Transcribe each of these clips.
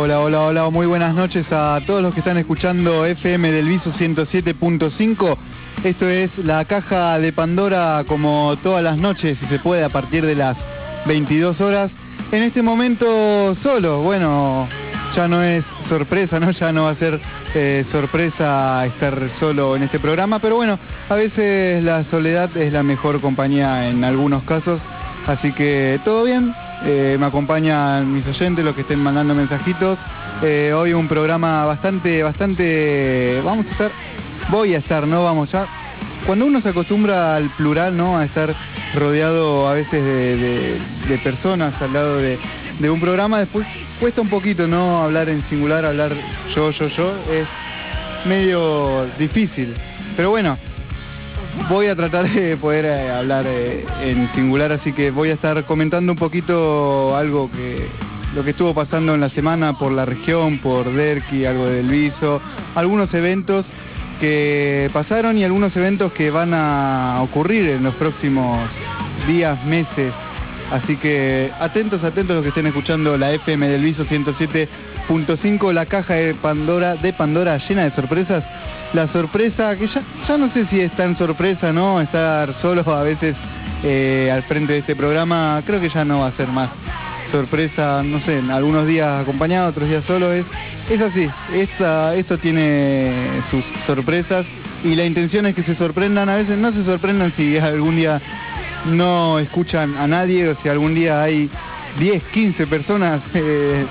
Hola, hola, hola, muy buenas noches a todos los que están escuchando FM del Viso 107.5. Esto es la caja de Pandora, como todas las noches, si se puede, a partir de las 22 horas. En este momento solo, bueno, ya no es sorpresa, ¿no? Ya no va a ser sorpresa estar solo en este programa, pero bueno, a veces la soledad es la mejor compañía en algunos casos, así que todo bien. Me acompañan mis oyentes, los que estén mandando mensajitos. Hoy un programa bastante, voy a estar, ¿no? Vamos ya. Cuando uno se acostumbra al plural, ¿no? A estar rodeado a veces de personas al lado de un programa, después cuesta un poquito, ¿no? Hablar en singular, hablar yo, es medio difícil. Pero bueno, voy a tratar de poder hablar en singular, así que voy a estar comentando un poquito lo que estuvo pasando en la semana por la región, por Derqui, algo del Viso, algunos eventos que pasaron y algunos eventos que van a ocurrir en los próximos días, meses. Así que atentos los que estén escuchando la FM del Viso 107.5, la caja de Pandora llena de sorpresas. La sorpresa, que ya no sé si es tan sorpresa, ¿no? Estar solo a veces al frente de este programa, creo que ya no va a ser más sorpresa, no sé, algunos días acompañado, otros días solo, es así. Esto tiene sus sorpresas y la intención es que se sorprendan. A veces no se sorprendan si algún día no escuchan a nadie, o si algún día hay 10, 15 personas que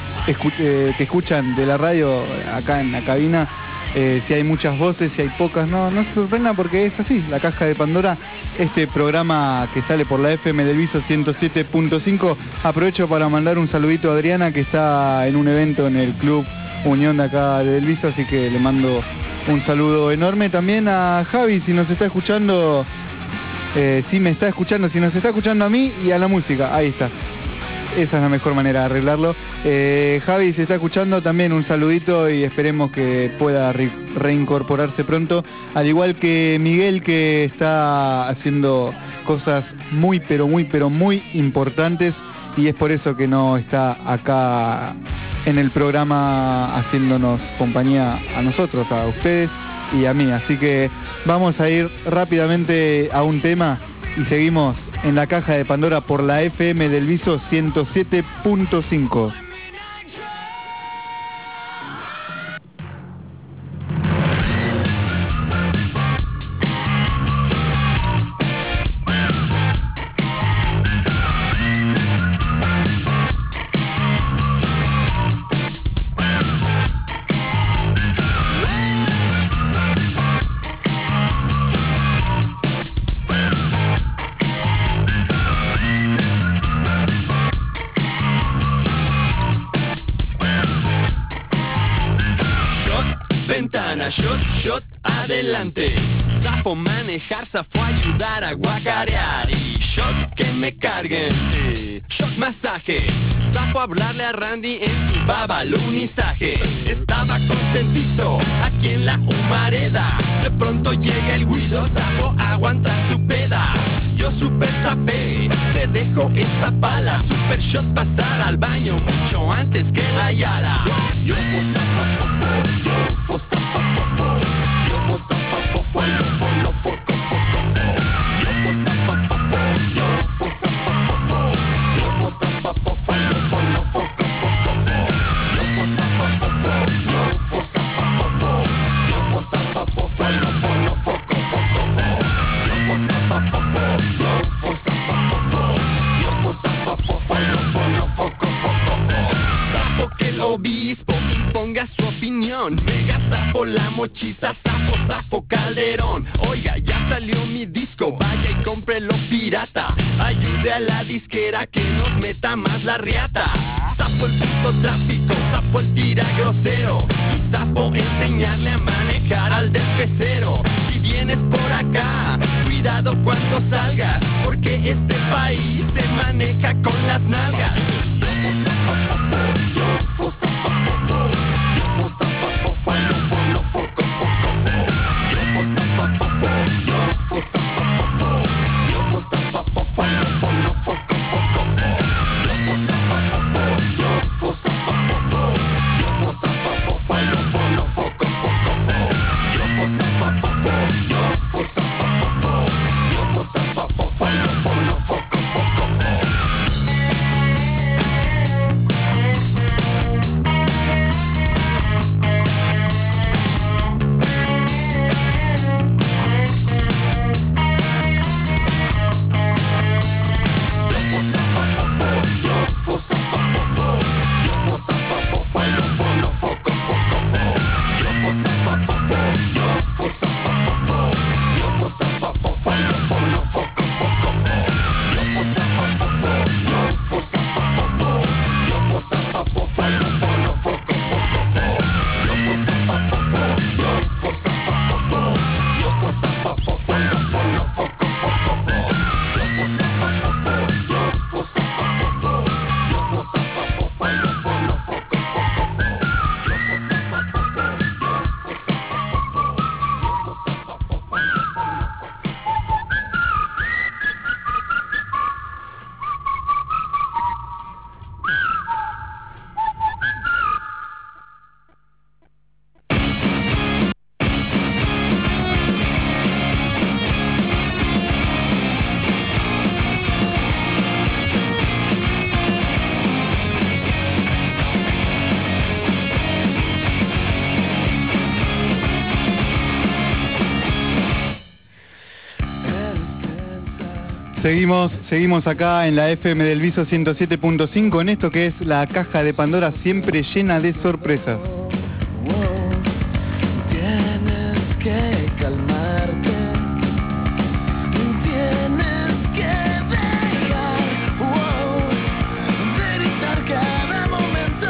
escuchan de la radio acá en la cabina. Si hay muchas voces, si hay pocas, no se sorprendan, porque es así, la caja de Pandora, este programa que sale por la FM del Viso 107.5. Aprovecho para mandar un saludito a Adriana, que está en un evento en el Club Unión de acá del Viso, así que le mando un saludo enorme. También a Javi, si nos está escuchando, si nos está escuchando a mí y a la música, ahí está. Esa es la mejor manera de arreglarlo. Javi, si está escuchando, también un saludito y esperemos que pueda reincorporarse pronto. Al igual que Miguel, que está haciendo cosas muy importantes, y es por eso que no está acá en el programa haciéndonos compañía a nosotros, a ustedes y a mí. Así que vamos a ir rápidamente a un tema y seguimos en la caja de Pandora por la FM del Viso 107.5. Shot, adelante. Zafo manejar, zafo ayudar a guacarear. Y shot que me carguen, shot masaje. Zafo hablarle a Randy en su babalunizaje. Estaba contentito aquí en la humareda. De pronto llega el Guido, zafo aguantar su peda. Yo super zafé, te dejo esta pala. Super shot pasar al baño mucho antes que la Yala. Yo obispo imponga su opinión. Mega zafo la mochiza, zafo Calderón. Oiga, ya salió mi disco, vaya y cómprelo pirata. Ayude a la disquera que nos meta más la riata. Zafo el puto tráfico, zafo el tira grosero. Y zafo enseñarle a manejar al del pecero. Si vienes por acá, cuidado cuando salgas, porque este país se maneja con las nalgas. Seguimos acá en la FM del Viso 107.5 en esto que es la caja de Pandora, siempre llena de sorpresas. Tienes que calmarte, tienes que dejar de gritar cada momento,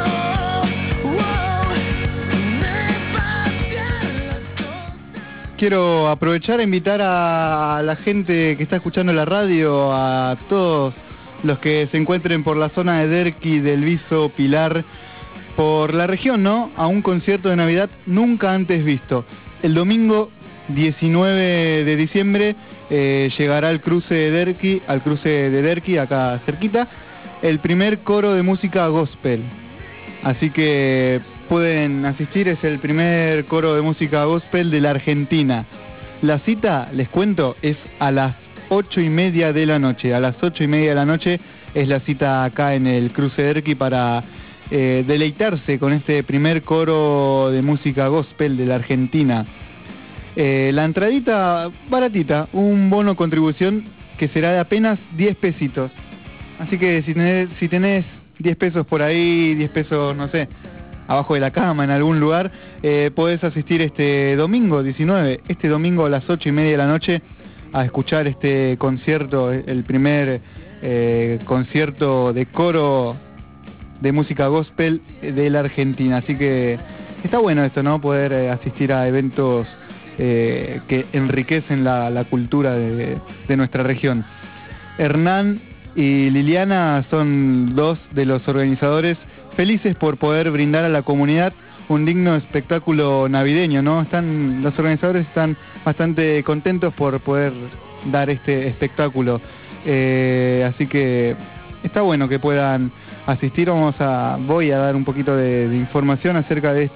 de patear las cosas. Quiero aprovechar a invitar a la gente que está escuchando la radio, a todos los que se encuentren por la zona de Derqui, del Viso, Pilar, por la región, ¿no? A un concierto de Navidad nunca antes visto. El domingo 19 de diciembre llegará al cruce de Derqui, acá cerquita, el primer coro de música gospel. Así que pueden asistir, es el primer coro de música gospel de la Argentina. La cita, les cuento, es a las 8:30 de la noche. A las 8:30 de la noche es la cita acá en el cruce de Derqui para deleitarse con este primer coro de música gospel de la Argentina. La entradita baratita, un bono contribución que será de apenas 10 pesitos. Así que si tenés 10 pesos por ahí, 10 pesos, no sé, abajo de la cama en algún lugar, podés asistir este domingo 19, este domingo a las 8:30 de la noche a escuchar este concierto, el primer concierto de coro de música gospel de la Argentina. Así que está bueno esto, ¿no? Poder asistir a eventos que enriquecen la cultura de nuestra región. Hernán y Liliana son dos de los organizadores, felices por poder brindar a la comunidad un digno espectáculo navideño, ¿no? Los organizadores están bastante contentos por poder dar este espectáculo. Así que está bueno que puedan asistir. Voy a dar un poquito de información acerca de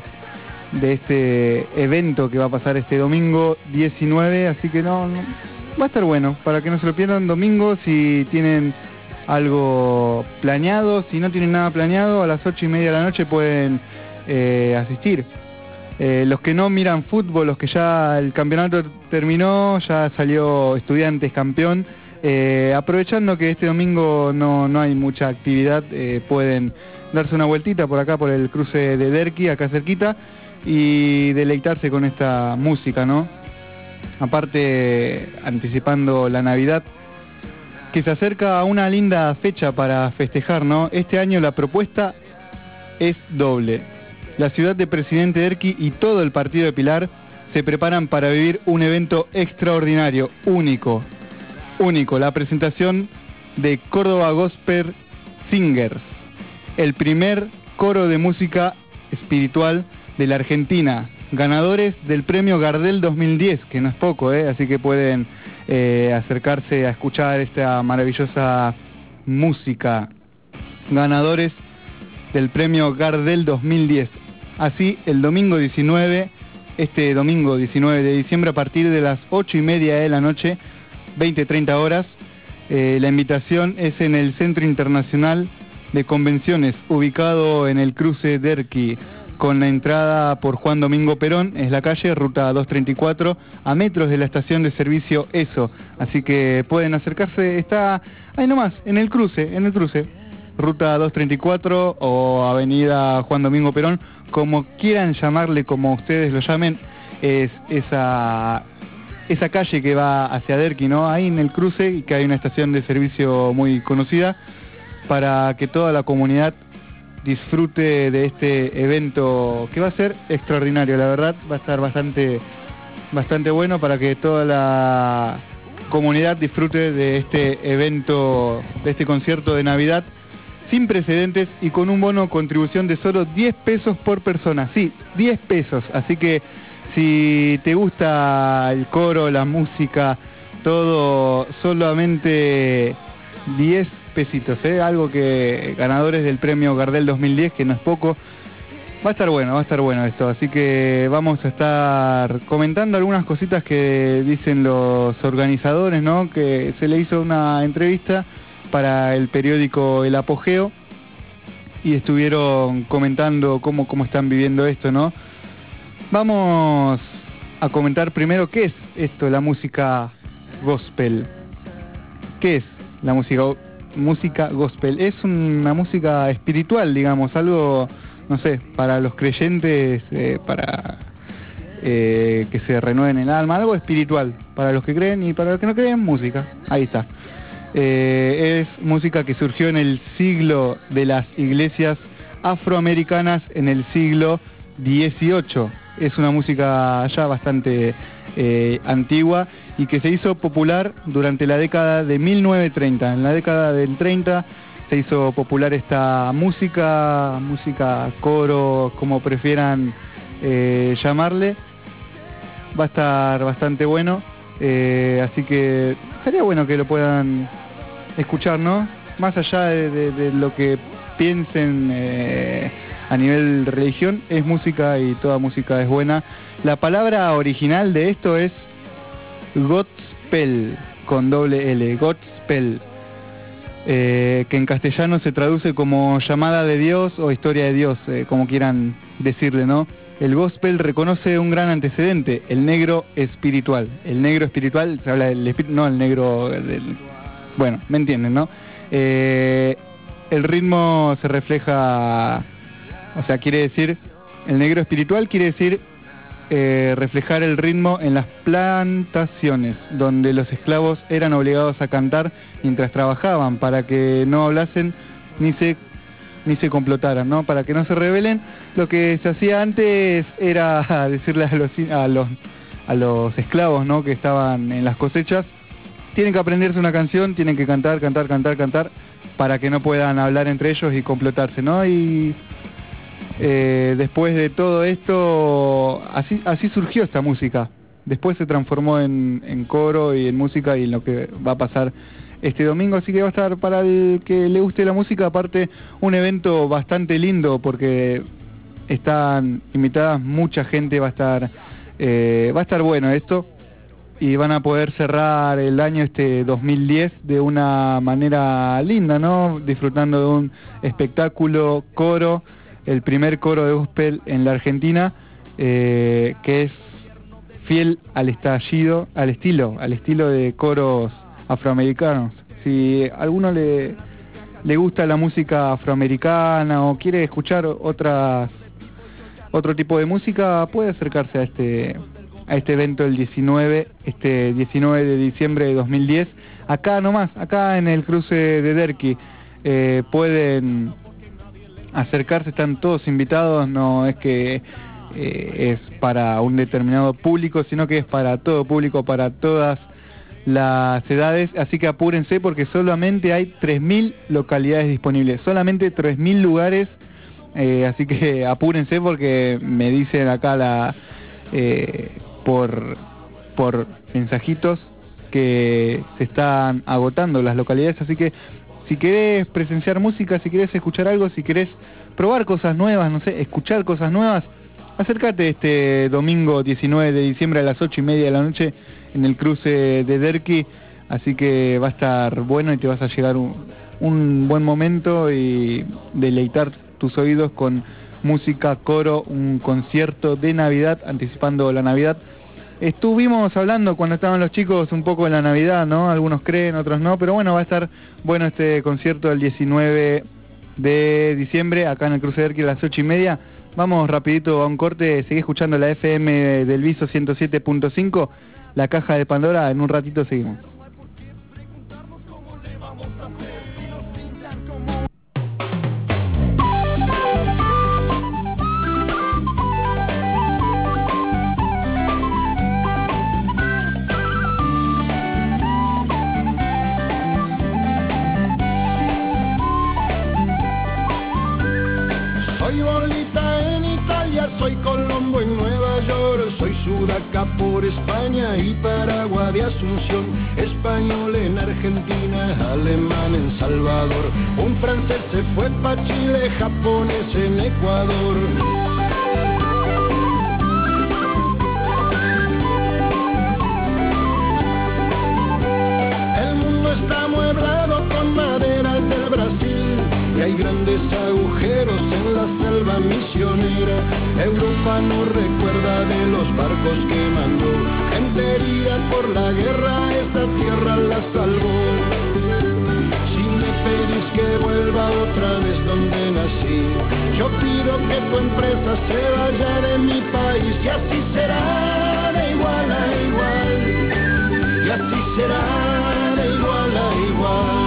este evento que va a pasar este domingo 19, así que no va a estar bueno, para que no se lo pierdan. Domingo, si tienen algo planeado, si no tienen nada planeado, a las 8:30 de la noche pueden asistir. Los que no miran fútbol, los que ya el campeonato terminó, ya salió Estudiantes campeón, aprovechando que este domingo no hay mucha actividad, pueden darse una vueltita por acá, por el cruce de Derqui, acá cerquita, y deleitarse con esta música, ¿no? Aparte, anticipando la Navidad, que se acerca a una linda fecha para festejar, ¿no? Este año la propuesta es doble. La ciudad de Presidente Derqui y todo el partido de Pilar se preparan para vivir un evento extraordinario, único, la presentación de Córdoba Gospel Singers, el primer coro de música espiritual de la Argentina, ganadores del premio Gardel 2010, que no es poco, así que pueden acercarse a escuchar esta maravillosa música. Ganadores del premio Gardel 2010. Así, el domingo 19, este domingo 19 de diciembre, a partir de las 8:30 de la noche, 20-30 horas, la invitación es en el Centro Internacional de Convenciones, ubicado en el cruce Derqui, con la entrada por Juan Domingo Perón, es la calle, ruta 234, a metros de la estación de servicio ESO. Así que pueden acercarse, está ahí nomás, en el cruce, ruta 234 o avenida Juan Domingo Perón, como quieran llamarle, como ustedes lo llamen, es esa calle que va hacia Derqui, ¿no? Ahí en el cruce, y que hay una estación de servicio muy conocida, para que toda la comunidad disfrute de este evento que va a ser extraordinario, la verdad, va a estar bastante bueno para que toda la comunidad disfrute de este evento, de este concierto de Navidad sin precedentes y con un bono contribución de solo 10 pesos por persona. Sí, 10 pesos, así que si te gusta el coro, la música, todo, solamente 10 pesitos, algo que ganadores del premio Gardel 2010, que no es poco. Va a estar bueno esto, así que vamos a estar comentando algunas cositas que dicen los organizadores, ¿no? Que se le hizo una entrevista para el periódico El Apogeo y estuvieron comentando cómo están viviendo esto, ¿no? Vamos a comentar primero qué es esto, la música gospel. ¿Qué es la música gospel? Es una música espiritual, digamos, algo, no sé, para los creyentes, para que se renueven el alma, algo espiritual, para los que creen y para los que no creen, música, ahí está. Es música que surgió en el siglo de las iglesias afroamericanas en el siglo XVIII. Es una música ya bastante antigua y que se hizo popular durante la década de 1930. En la década del 30 se hizo popular esta música coro, como prefieran llamarle. Va a estar bastante bueno, así que estaría bueno que lo puedan escuchar, ¿no? Más allá de lo que piensen a nivel religión, es música y toda música es buena. La palabra original de esto es gospel, con doble L, gospel, que en castellano se traduce como llamada de Dios o historia de Dios, como quieran decirle, ¿no? El gospel reconoce un gran antecedente, el negro espiritual. El negro espiritual, se habla del espíritu, no el negro del... Bueno, me entienden, ¿no? El ritmo se refleja, o sea, quiere decir, el negro espiritual quiere decir reflejar el ritmo en las plantaciones, donde los esclavos eran obligados a cantar mientras trabajaban, para que no hablasen ni se complotaran, ¿no? Para que no se rebelen. Lo que se hacía antes era decirle a los esclavos, ¿no?, que estaban en las cosechas, tienen que aprenderse una canción, tienen que cantar, para que no puedan hablar entre ellos y complotarse, ¿no? Y después de todo esto, así surgió esta música. Después se transformó en coro y en música y en lo que va a pasar este domingo, así que va a estar, para el que le guste la música, aparte un evento bastante lindo porque están invitadas mucha gente, va a estar bueno esto y van a poder cerrar el año 2010 de una manera linda, ¿no? Disfrutando de un espectáculo coro, el primer coro de gospel en la Argentina, que es fiel al estilo de coros afroamericanos. Si a alguno le gusta la música afroamericana o quiere escuchar otro tipo de música, puede acercarse a este evento el 19 de diciembre de 2010, acá nomás, acá en el cruce de Derqui. Pueden acercarse, están todos invitados, no es que es para un determinado público, sino que es para todo público, para todas las edades, así que apúrense porque solamente hay 3.000 localidades disponibles, solamente 3.000 lugares, así que apúrense porque me dicen acá por mensajitos que se están agotando las localidades, así que si querés presenciar música, si querés escuchar algo, si querés probar cosas nuevas, no sé, escuchar cosas nuevas, acércate este domingo 19 de diciembre a las 8:30 de la noche en el cruce de Derqui, así que va a estar bueno y te vas a llegar un buen momento y deleitar tus oídos con música, coro, un concierto de Navidad, anticipando la Navidad. Estuvimos hablando cuando estaban los chicos un poco de la Navidad, ¿no? Algunos creen, otros no, pero bueno, va a estar bueno este concierto el 19 de diciembre acá en el cruce de Derqui a las 8:30. Vamos rapidito a un corte, seguí escuchando la FM del Viso 107.5, la caja de Pandora, en un ratito seguimos. Soy Bolita en Italia, soy Colombo en Nueva York, soy Sudaca por España y Paraguay de Asunción, español en Argentina, alemán en Salvador, un francés se fue pa' Chile, japonés en Ecuador. El mundo está amueblado con maderas del Brasil y hay grandes agujeros en la selva misionera. Europa no recuerda de los barcos que mandó, gente herida por la guerra, esta tierra la salvó. que vuelva otra vez donde nací. Yo pido que tu empresa se vaya de mi país y así será de igual a igual. Y así será de igual a igual.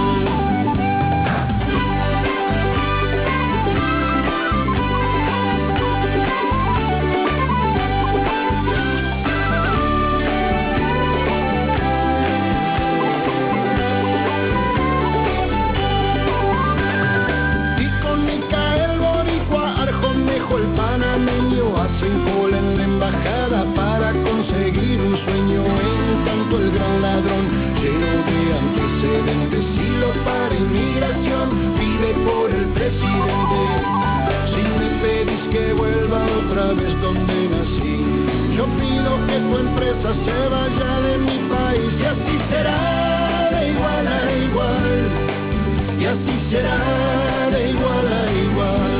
El panameño hacen cola en la embajada para conseguir un sueño. En tanto el gran ladrón, lleno de antecedentes, si lo para inmigración, pide por el presidente. Si me pedís que vuelva otra vez donde nací, yo pido que tu empresa se vaya de mi país y así será de igual a igual. Y así será de igual a igual.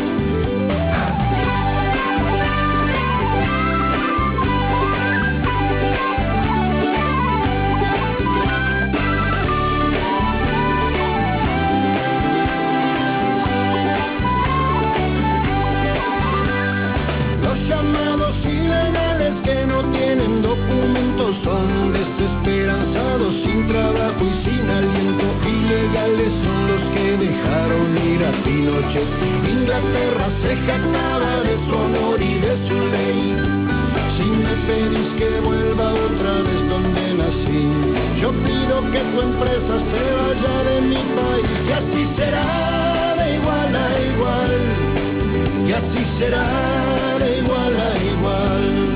Llamados ilegales que no tienen documentos son desesperanzados, sin trabajo y sin aliento. Ilegales son los que dejaron ir a Pinochet. Inglaterra se jactaba de su honor y de su ley. Si me pedís que vuelva otra vez donde nací, yo pido que tu empresa se vaya de mi país y así será de igual a igual. Y así será de igual a igual.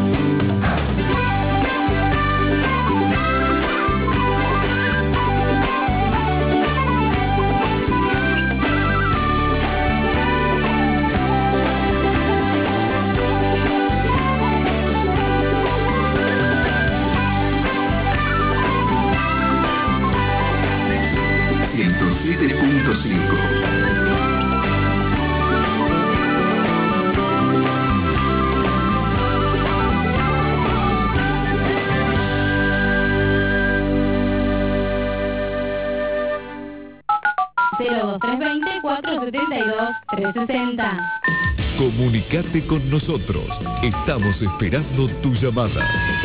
...02320-472-360. Comunicate con nosotros. Estamos esperando tu llamada.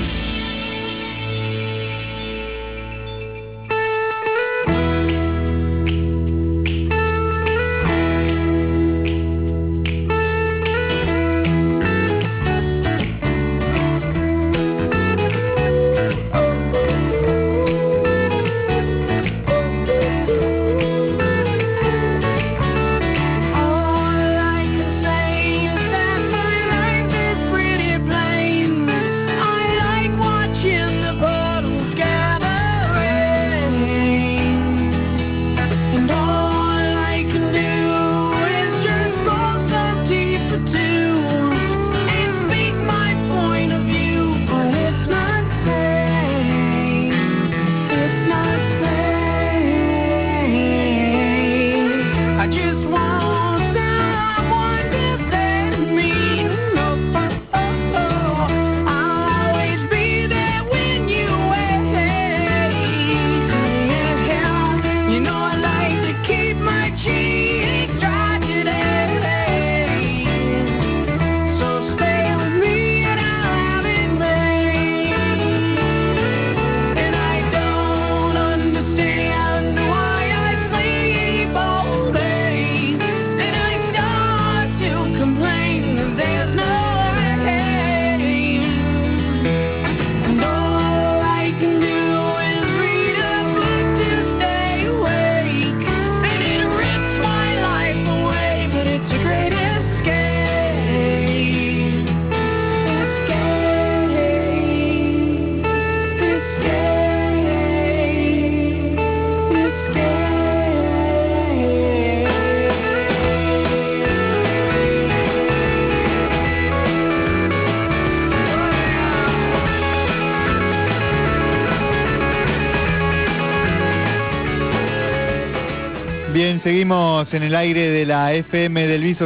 Bien, seguimos en el aire de la FM del Viso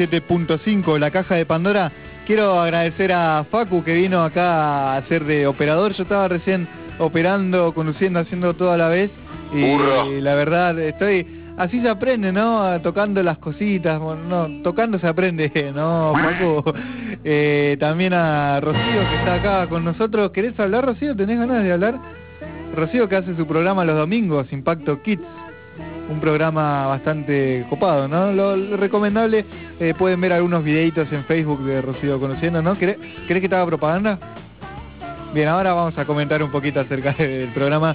107.5, la caja de Pandora. Quiero agradecer a Facu que vino acá a hacer de operador. Yo estaba recién operando, conduciendo, haciendo todo a la vez. Y la verdad, estoy así se aprende, ¿no? Tocando las cositas, bueno, no, tocando se aprende, ¿no, Paco? También a Rocío, que está acá con nosotros. ¿Querés hablar, Rocío? ¿Tenés ganas de hablar? Rocío, que hace su programa los domingos, Impacto Kids. Un programa bastante copado, ¿no? Lo recomendable, pueden ver algunos videitos en Facebook de Rocío Conociendo, ¿no? ¿Querés que te haga propaganda? Bien, ahora vamos a comentar un poquito acerca del programa.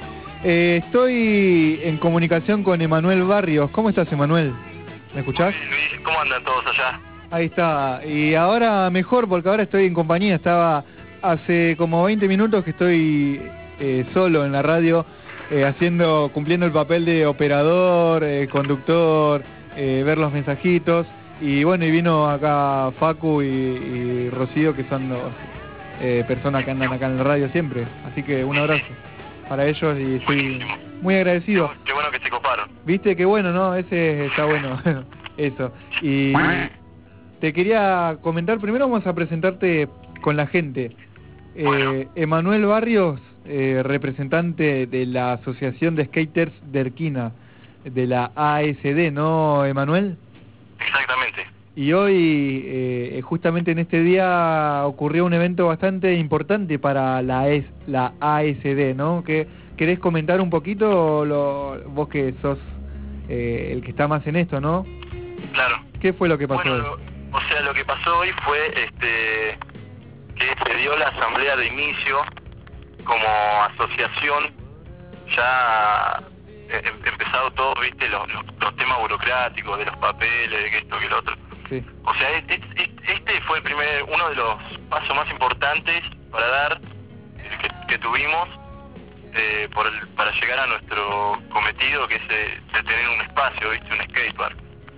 Estoy en comunicación con Emanuel Barrios. ¿Cómo estás, Emanuel? ¿Me escuchás? Luis, ¿cómo andan todos allá? Ahí está. Y ahora mejor, porque ahora estoy en compañía. Estaba hace como 20 minutos que estoy solo en la radio, cumpliendo el papel de operador, conductor, ver los mensajitos. Y bueno, y vino acá Facu y Rocío, que son dos personas que andan acá en la radio siempre. Así que un abrazo para ellos y estoy muy agradecido. Qué bueno que se coparon. Viste, qué bueno, ¿no? Ese está bueno. Eso. Y te quería comentar, primero vamos a presentarte con la gente. Emanuel Barrios, representante de la Asociación de Skaters de Erquina, de la ASD, ¿no, Emanuel? Exactamente. Y hoy, justamente en este día, ocurrió un evento bastante importante para la ASD, ¿no? ¿Querés comentar un poquito, vos que sos el que está más en esto, ¿no? Claro. ¿Qué fue lo que pasó hoy? O sea, lo que pasó hoy fue que se dio la asamblea de inicio como asociación. Ya empezado todo, viste, los temas burocráticos, de los papeles, de que esto, que lo otro. Sí. O sea, este fue uno de los pasos más importantes para dar, que tuvimos para llegar a nuestro cometido, que es de tener un espacio, viste, un skatepark.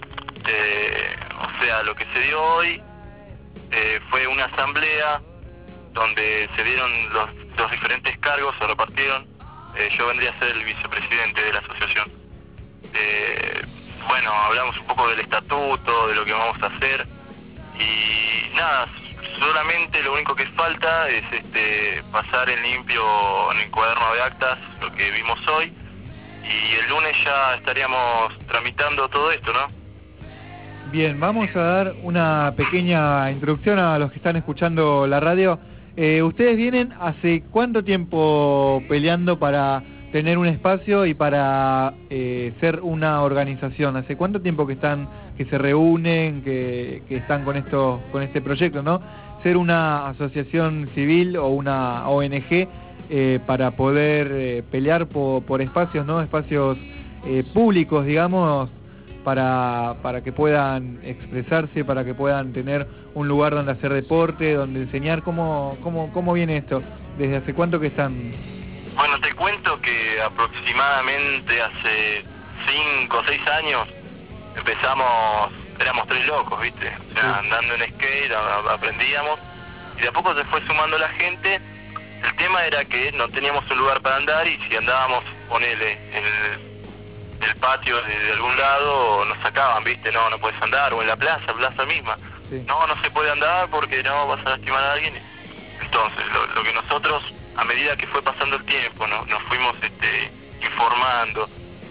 O sea, lo que se dio hoy fue una asamblea donde se dieron los diferentes cargos, se repartieron. Yo vendría a ser el vicepresidente de la asociación. Bueno, hablamos un poco del estatuto, de lo que vamos a hacer, y nada, solamente lo único que falta es pasar en limpio en el cuaderno de actas lo que vimos hoy, y el lunes ya estaríamos tramitando todo esto, ¿no? Bien, vamos a dar una pequeña introducción a los que están escuchando la radio. ¿Ustedes vienen hace cuánto tiempo peleando para tener un espacio y para ser una organización? ¿Hace cuánto tiempo que se reúnen, que están con este proyecto, ¿no? Ser una asociación civil o una ONG para poder pelear por espacios, ¿no? Espacios públicos, digamos, para que puedan expresarse, para que puedan tener un lugar donde hacer deporte, donde enseñar. ¿Cómo viene esto? ¿Desde hace cuánto que están? Bueno, te cuento que aproximadamente hace 5 o 6 años éramos 3 locos, ¿viste? O sea, sí, andando en skate, aprendíamos, y de a poco se fue sumando la gente. El tema era que no teníamos un lugar para andar, y si andábamos, ponele, en el patio de algún lado, nos sacaban, ¿viste? No puedes andar, o en la plaza misma. Sí. No se puede andar porque no vas a lastimar a alguien. Entonces, lo que nosotros, a medida que fue pasando el tiempo, nos fuimos informando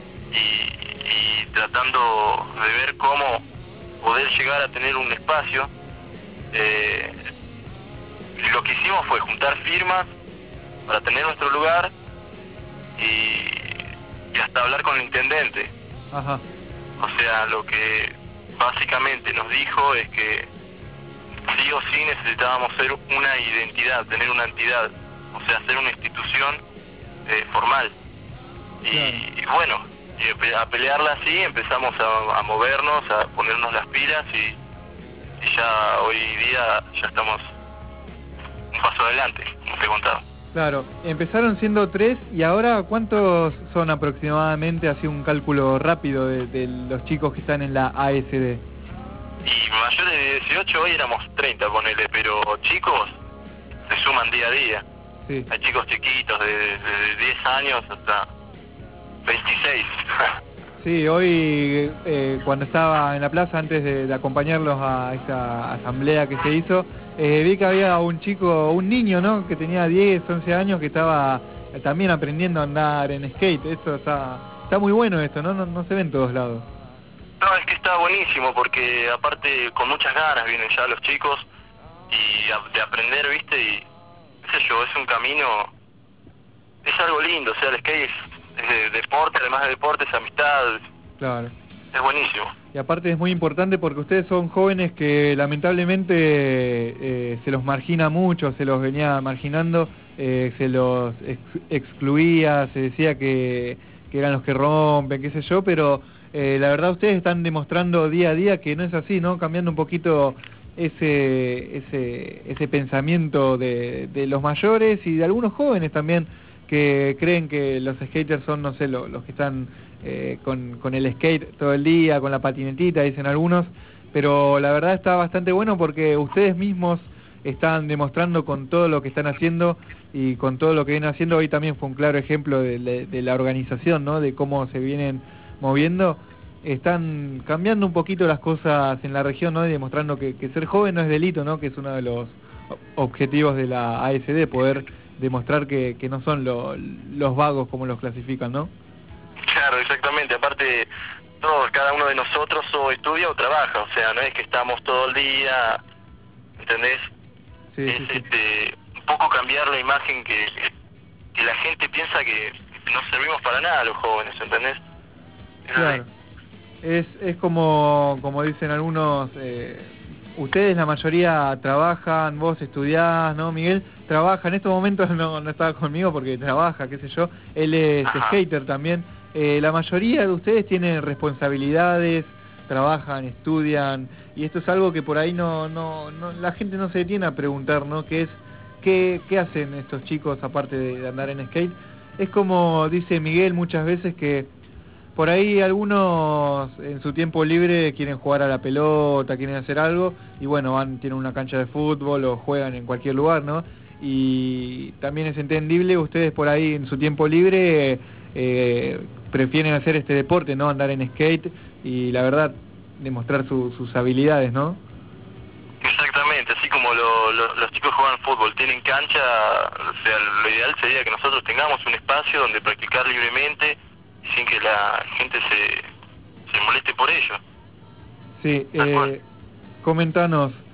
y tratando de ver cómo poder llegar a tener un espacio. Lo que hicimos fue juntar firmas para tener nuestro lugar y hasta hablar con el intendente. Ajá. O sea, lo que básicamente nos dijo es que sí o sí necesitábamos ser una identidad, tener una entidad, o sea, ser una institución formal. Y bueno, a pelearla así, empezamos a movernos, a ponernos las pilas, y ya hoy día ya estamos un paso adelante, como te he contado. Claro, empezaron siendo 3 y ahora ¿cuántos son aproximadamente? Así un cálculo rápido de los chicos que están en la ASD. Y mayores de 18 hoy éramos 30, ponele, pero chicos se suman día a día. Sí. Hay chicos chiquitos de 10 años hasta 26. Sí, hoy cuando estaba en la plaza, antes de acompañarlos a esta asamblea que se hizo, vi que había un niño, ¿no? Que tenía 10, 11 años, que estaba también aprendiendo a andar en skate. Eso está Está muy bueno esto, ¿no? No se ve en todos lados. No, es que está buenísimo porque aparte con muchas ganas vienen ya los chicos y de aprender, ¿viste? Y qué sé yo, es un camino, es algo lindo, o sea, el skate es de deporte, además de deporte es amistad, Claro. es buenísimo. Y aparte es muy importante porque ustedes son jóvenes que lamentablemente se los margina mucho, se los venía marginando, se los excluía, se decía que eran los que rompen, qué sé yo, pero la verdad ustedes están demostrando día a día que no es así, ¿no? Cambiando un poquito ese pensamiento de los mayores y de algunos jóvenes también que creen que los skaters son, no sé, los que están con el skate todo el día, con la patinetita, dicen algunos, pero la verdad está bastante bueno porque ustedes mismos están demostrando con todo lo que están haciendo y con todo lo que vienen haciendo. Hoy también fue un claro ejemplo de la organización, ¿no? De cómo se vienen moviendo. Están cambiando un poquito las cosas en la región, ¿no? Y demostrando que ser joven no es delito, ¿no? Que es uno de los objetivos de la ASD, poder demostrar que no son los vagos como los clasifican, ¿no? Claro, exactamente, aparte todos, cada uno de nosotros o estudia o trabaja, o sea, no es que estamos todo el día, ¿entendés? Sí, es sí, sí. un poco cambiar la imagen que la gente piensa que no servimos para nada los jóvenes, ¿entendés? Claro. Es como dicen algunos, ustedes la mayoría trabajan, vos estudiás, ¿no? Miguel trabaja, en estos momentos no estaba conmigo porque trabaja, qué sé yo, él es skater también. La mayoría de ustedes tienen responsabilidades, trabajan, estudian, y esto es algo que por ahí no la gente no se detiene a preguntar, ¿no? ¿Qué hacen estos chicos aparte de andar en skate? Es como dice Miguel muchas veces que por ahí algunos en su tiempo libre quieren jugar a la pelota, quieren hacer algo, y bueno, tienen una cancha de fútbol o juegan en cualquier lugar, ¿no? Y también es entendible, ustedes por ahí en su tiempo libre prefieren hacer este deporte, ¿no? Andar en skate y la verdad, demostrar sus habilidades, ¿no? Exactamente, así como los chicos juegan fútbol, tienen cancha, o sea, lo ideal sería que nosotros tengamos un espacio donde practicar libremente sin que la gente se moleste por ello. Sí, comentanos,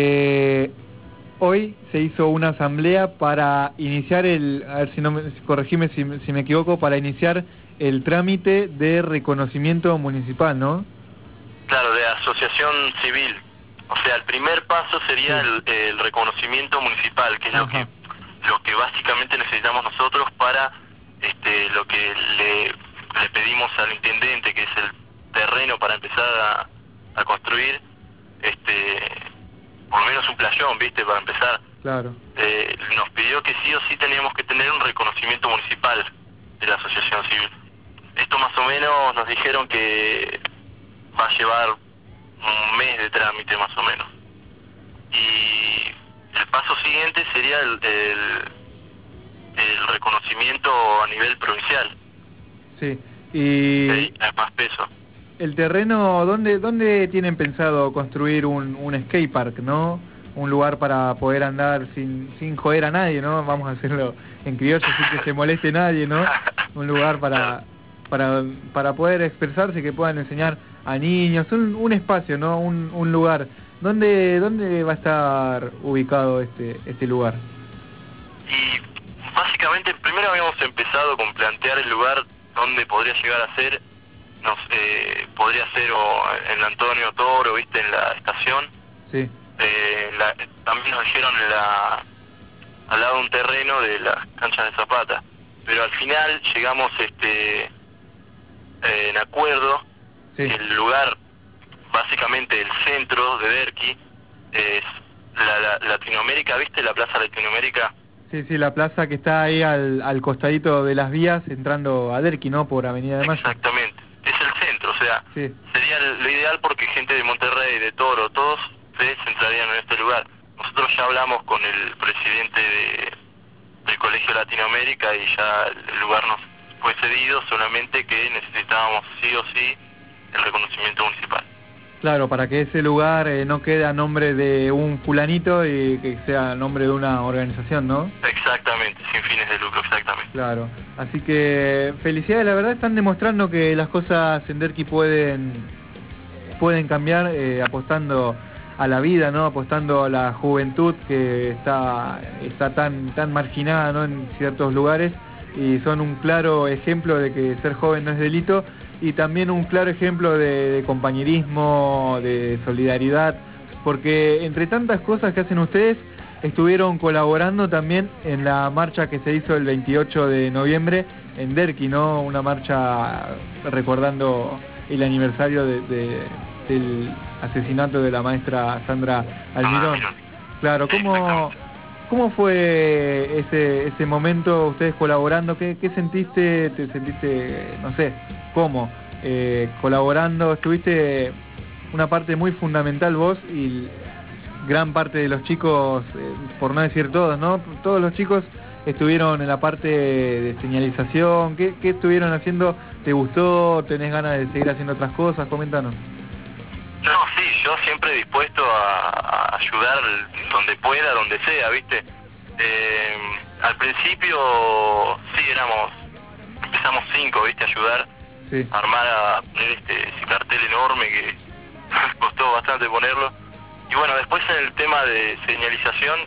hoy se hizo una asamblea para iniciar a ver si corregime si me equivoco, para iniciar el trámite de reconocimiento municipal, ¿no? Claro, de asociación civil. O sea, el primer paso sería el reconocimiento municipal, que es lo que básicamente necesitamos nosotros para lo que le pedimos al intendente, que es el terreno para empezar a construir, por lo menos un playón, ¿viste? Para empezar. Claro. Nos pidió que sí o sí teníamos que tener un reconocimiento municipal de la asociación civil. Esto más o menos nos dijeron que va a llevar un mes de trámite más o menos. Y el paso siguiente sería el reconocimiento a nivel provincial. Sí, y hay más peso. el terreno, ¿dónde tienen pensado construir un skate park, no? Un lugar para poder andar sin joder a nadie, ¿no? Vamos a hacerlo en criollo sin que se moleste nadie, ¿no? Un lugar para poder expresarse, que puedan enseñar a niños, un espacio, ¿no? Un lugar. ¿Dónde va a estar ubicado este lugar? Y básicamente primero habíamos empezado con plantear el lugar donde podría llegar a ser, podría ser en la Antonio Toro, ¿viste? En la estación. Sí. También nos dijeron al lado de un terreno de las canchas de Zapata, pero al final llegamos en acuerdo. Sí. El lugar, básicamente el centro de Derqui, es la Latinoamérica, ¿viste? La Plaza Latinoamérica. Sí, la plaza que está ahí al costadito de las vías entrando a Derqui, ¿no? Por Avenida de Mayo. Exactamente, es el centro, o sea, sí. Sería lo ideal porque gente de Monterrey, de Toro, todos se centrarían en este lugar. Nosotros ya hablamos con el presidente del Colegio Latinoamérica y ya el lugar nos fue cedido, solamente que necesitábamos sí o sí el reconocimiento municipal. Claro, para que ese lugar no quede a nombre de un fulanito y que sea a nombre de una organización, ¿no? Exactamente, sin fines de lucro, exactamente. Claro, así que felicidades, la verdad están demostrando que las cosas en Derqui pueden cambiar, apostando a la vida, ¿no? Apostando a la juventud que está tan marginada, ¿no? En ciertos lugares, y son un claro ejemplo de que ser joven no es delito, y también un claro ejemplo de compañerismo, de solidaridad, porque entre tantas cosas que hacen ustedes, estuvieron colaborando también en la marcha que se hizo el 28 de noviembre en Derqui, ¿no? Una marcha recordando el aniversario del asesinato de la maestra Sandra Almirón. Claro, ¿cómo fue ese momento, ustedes colaborando? ¿Qué sentiste? ¿Te sentiste, no sé, cómo? Colaborando, estuviste una parte muy fundamental vos y gran parte de los chicos, por no decir todos, ¿no? Todos los chicos estuvieron en la parte de señalización. ¿Qué estuvieron haciendo? ¿Te gustó? ¿Tenés ganas de seguir haciendo otras cosas? Coméntanos. No, sí, yo siempre dispuesto a ayudar donde pueda, donde sea, ¿viste? Al principio, sí, empezamos 5, ¿viste? A ayudar, Sí. a armar, a poner ese cartel enorme que costó bastante ponerlo. Y bueno, después en el tema de señalización,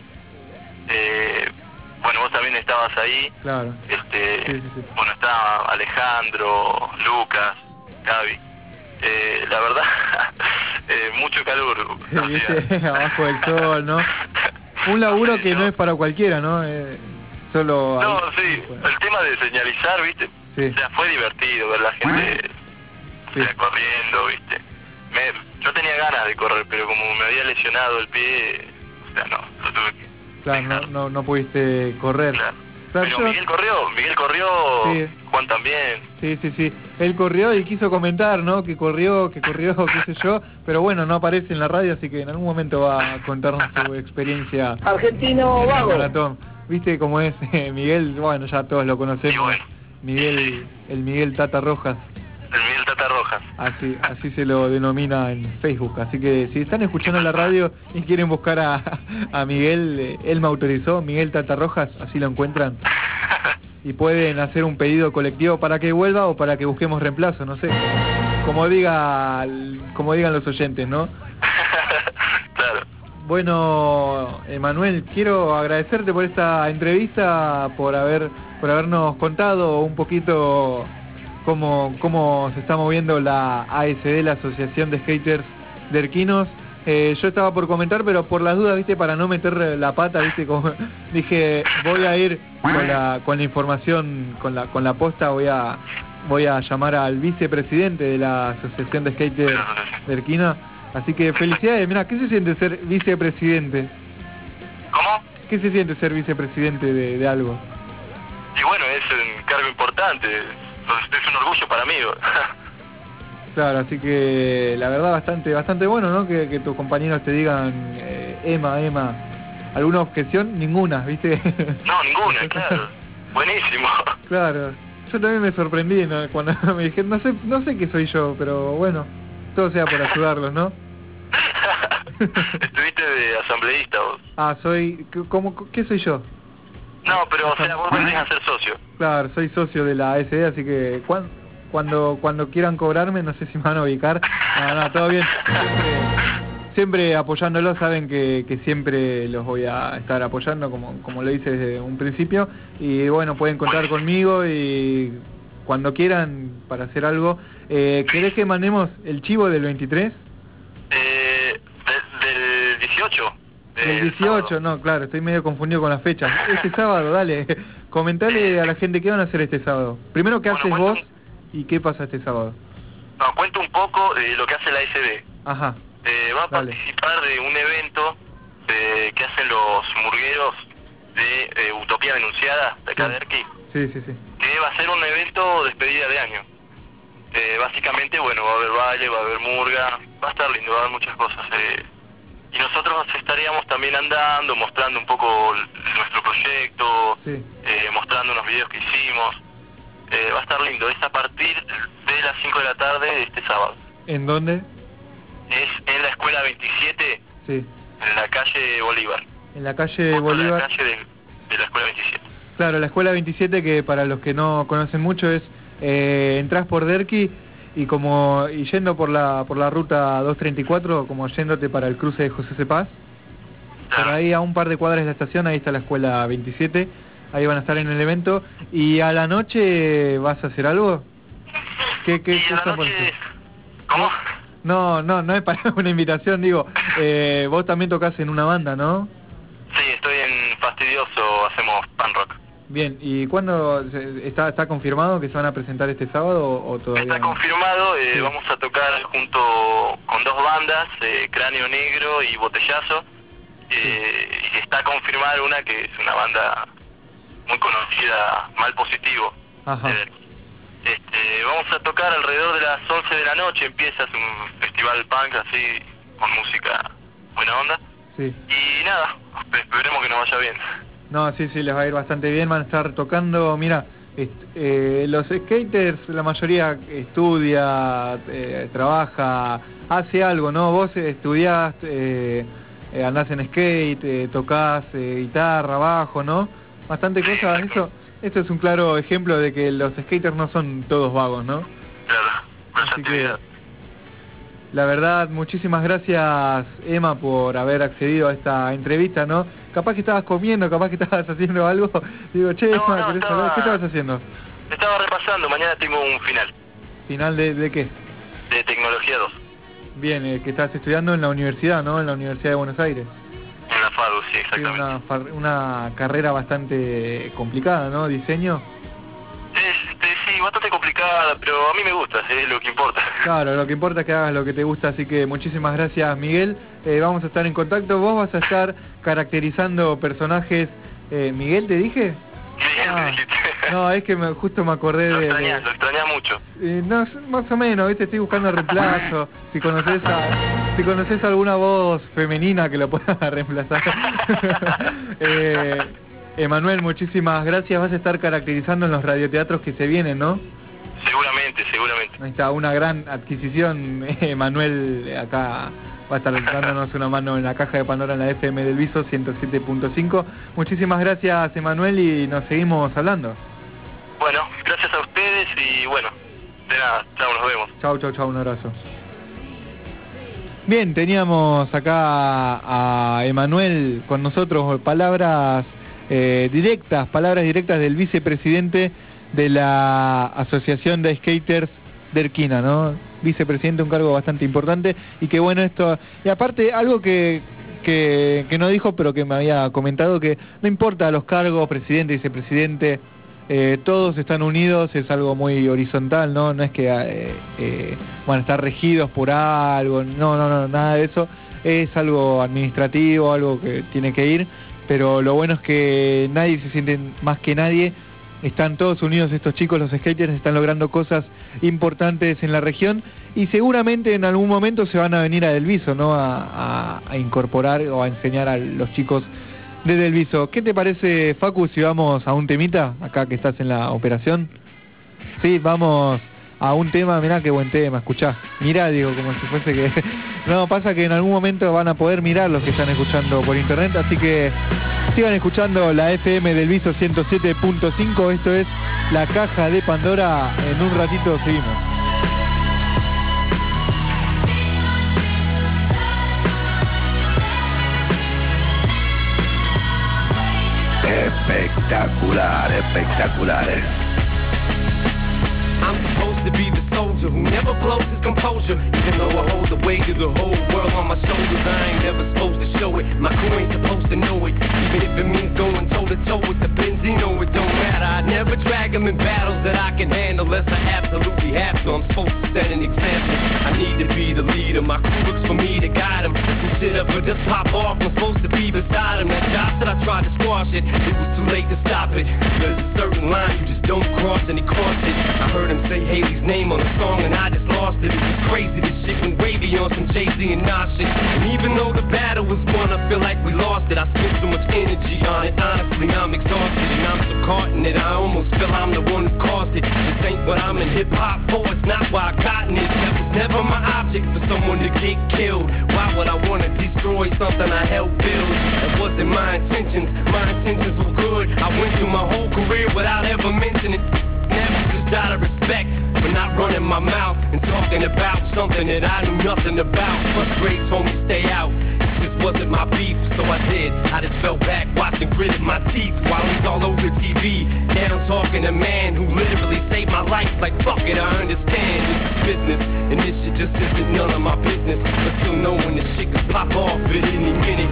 bueno, vos también estabas ahí. Claro. Sí. Bueno, está Alejandro, Lucas, Gaby. La verdad, mucho calor. ¿Viste? Abajo del sol, ¿no? Un laburo que no es para cualquiera, ¿no? Solo... No, sí, el tema de señalizar, ¿viste? Sí. O sea, fue divertido ver la gente corriendo, ¿viste? Yo tenía ganas de correr, pero como me había lesionado el pie, o sea, no, lo tuve que... Claro, no pudiste correr. Claro. Claro, Pero Miguel corrió, Sí. Juan también. Sí. Él corrió y quiso comentar, ¿no? Que corrió, qué sé yo. Pero bueno, no aparece en la radio, así que en algún momento va a contarnos su experiencia. Argentino vago. Maratón. ¿Viste cómo es Miguel? Bueno, ya todos lo conocemos. Y bueno. El Miguel Tata Rojas. El Miguel Tata Rojas. Así se lo denomina en Facebook. Así que si están escuchando la radio y quieren buscar a Miguel, él me autorizó, Miguel Tata Rojas, así lo encuentran. Y pueden hacer un pedido colectivo para que vuelva o para que busquemos reemplazo, no sé. Como digan los oyentes, ¿no? Claro. Bueno, Emanuel, quiero agradecerte por esta entrevista, por habernos contado un poquito cómo se está moviendo la ASD, la Asociación de Skaters Derquinos. Yo estaba por comentar, pero por las dudas, ¿viste? Para no meter la pata, ¿viste? Como dije, voy a ir con la información, con la posta, voy a llamar al vicepresidente de la Asociación de Skaters Derquinos. Así que felicidades. Mirá, ¿qué se siente ser vicepresidente? ¿Cómo? ¿Qué se siente ser vicepresidente de algo? Y bueno, es un cargo importante, es un orgullo para mí. Claro, así que la verdad bastante bueno, ¿no? Que tus compañeros te digan, Emma, ¿alguna objeción? Ninguna, ¿viste? No, ninguna, claro. Buenísimo. Claro, yo también me sorprendí, ¿no? Cuando me dijeron, no sé qué soy yo, pero bueno, todo sea por ayudarlos, ¿no? Estuviste de asambleísta vos. Ah, ¿qué soy yo? No, pero o sea, vos venís a ser socio. Claro, soy socio de la ASD, así que cuando quieran cobrarme, no sé si me van a ubicar. No, todo bien. Siempre apoyándolos, saben que siempre los voy a estar apoyando, como lo hice desde un principio. Y bueno, pueden contar conmigo y cuando quieran para hacer algo. ¿Querés que mandemos el chivo del 23? Del 18. El 18, sábado. No, claro, estoy medio confundido con las fechas. Este sábado, dale, comentale a la gente qué van a hacer este sábado. Primero, ¿qué haces vos y qué pasa este sábado? No, cuento un poco de lo que hace la ASD. Ajá. Va a participar de un evento que hacen los murgueros de Utopía Denunciada, de acá de Derqui. Sí. Que va a ser un evento de despedida de año. Básicamente, bueno, va a haber baile, va a haber murga, va a estar lindo, va a haber muchas cosas. Y nosotros estaríamos también andando, mostrando un poco nuestro proyecto, mostrando unos videos que hicimos. Va a estar lindo, es a partir de las 5 de la tarde de este sábado. ¿En dónde? Es en la escuela 27, Sí, en la calle Bolívar. en la calle Justo en Bolívar. la calle de la escuela 27. Claro, la escuela 27, que para los que no conocen mucho es, entrás por Derqui y yendo por la ruta 234, como yéndote para el cruce de José C. Paz. Por ahí a un par de cuadras de la estación, ahí está la escuela 27, ahí van a estar en el evento. ¿Y a la noche vas a hacer algo? ¿Qué Y a la estás por noche... hacer? ¿Cómo? No es para una invitación, digo, vos también tocás en una banda, ¿no? Sí, estoy en Fastidioso, hacemos pan rock. Bien, ¿y cuándo está confirmado que se van a presentar este sábado o todavía Está no? confirmado, Sí. vamos a tocar junto con dos bandas, Cráneo Negro y Botellazo. Y está confirmada una que es una banda muy conocida, Mal Positivo. Ajá. Vamos a tocar alrededor de las 11 de la noche, empieza, es un festival punk así, con música buena onda. Sí. Y nada, esperemos que nos vaya bien. No, sí, les va a ir bastante bien, van a estar tocando, mira, los skaters, la mayoría estudia, trabaja, hace algo, ¿no? Vos estudiás, andás en skate, tocás guitarra, bajo, ¿no? Bastante cosas, esto es un claro ejemplo de que los skaters no son todos vagos, ¿no? Claro, mucha Así que, actividad. la verdad, muchísimas gracias, Emma, por haber accedido a esta entrevista, ¿no? Capaz que estabas comiendo, capaz que estabas haciendo algo. Digo, che, No, Emma, no, ¿querés estaba- saber? ¿Qué estabas haciendo? Estaba repasando, mañana tengo un final ¿Final de qué? de Tecnología 2, Bien, que estás estudiando en la universidad, ¿no? En la Universidad de Buenos Aires. en la FADU, sí, Sí, exactamente. una carrera bastante complicada, ¿no? Diseño. Sí, bastante complicada, pero a mí me gusta, es lo que importa. Claro, lo que importa es que hagas lo que te gusta, así que muchísimas gracias, Miguel. Vamos a estar en contacto. Vos vas a estar caracterizando personajes. ¿Miguel te dije? Bien, Ah, me dijiste. no, es que justo me acordé Lo de... extrañás mucho. No, más o menos, ¿viste? Estoy buscando reemplazo. Si conoces alguna voz femenina que lo pueda reemplazar. Emanuel, muchísimas gracias. Vas a estar caracterizando en los radioteatros que se vienen, ¿no? Seguramente. Ahí está, una gran adquisición. Emanuel acá va a estar dándonos una mano en la caja de Pandora en la FM del Viso 107.5. Muchísimas gracias, Emanuel, y nos seguimos hablando. Bueno, gracias a ustedes y bueno, de nada, chao, nos vemos. Chau, un abrazo. Bien, teníamos acá a Emanuel con nosotros, palabras directas del vicepresidente de la Asociación de Skaters de Erquina, ¿no? Vicepresidente, un cargo bastante importante, y que bueno esto, y aparte algo que no dijo, pero que me había comentado, que no importa los cargos, presidente, vicepresidente, todos están unidos, es algo muy horizontal, ¿no? No es que van a estar regidos por algo, no, nada de eso, es algo administrativo, algo que tiene que ir, pero lo bueno es que nadie se siente más que nadie. Están todos unidos estos chicos, los skaters, están logrando cosas importantes en la región y seguramente en algún momento se van a venir a Del Viso, ¿no? A incorporar o a enseñar a los chicos de Del Viso. ¿Qué te parece, Facu, si vamos a un temita, acá que estás en la operación? Sí, vamos a un tema, mirá qué buen tema, escuchá. Mirá, digo, como si fuese que... No, pasa que en algún momento van a poder mirar los que están escuchando por internet, así que... Sigan escuchando la FM del Viso 107.5, esto es La Caja de Pandora, en un ratito seguimos. Espectaculares. I'm supposed to be the soldier who never blows his composure. Even though I hold the weight of the whole world on my shoulders, I ain't never supposed to show it. My crew ain't supposed to know it. Even if it means going toe to toe with the Benzino, it don't matter. I never drag them in battles that I can handle unless I absolutely have to. I'm supposed to set an example. I need to be the leader. My crew looks for me to guide them. Some shit up or just pop off. I'm supposed to be beside him. That job said I tried to squash it. It was too late to stop it. There's a certain line you just don't cross, and he crossed it. I heard him say Haley's name on a song and I just lost it. It was crazy, this shit went wavy on some Jay-Z and Nas shit. And even though the battle was won, I feel like we lost it. I spent so much energy on it, honestly I'm exhausted. And I'm so caught in it, I almost feel I'm the one who caused it. This ain't what I'm in hip-hop for, it's not why I gotten it. That was never my object, for someone to to get killed. Why would I wanna destroy something I helped build? That wasn't my intentions. My intentions were good. I went through my whole career without ever mentioning. Never just out of respect for not running my mouth and talking about something that I knew nothing about. Frustrated told me stay out. It just wasn't my beef, so I did. I just fell back, watched and gritted my teeth while he's all over TV. Down talking to a man who literally saved my life. Like fuck it, I understand this is business, and this shit just isn't none of my business. But still knowing this shit could pop off at any minute.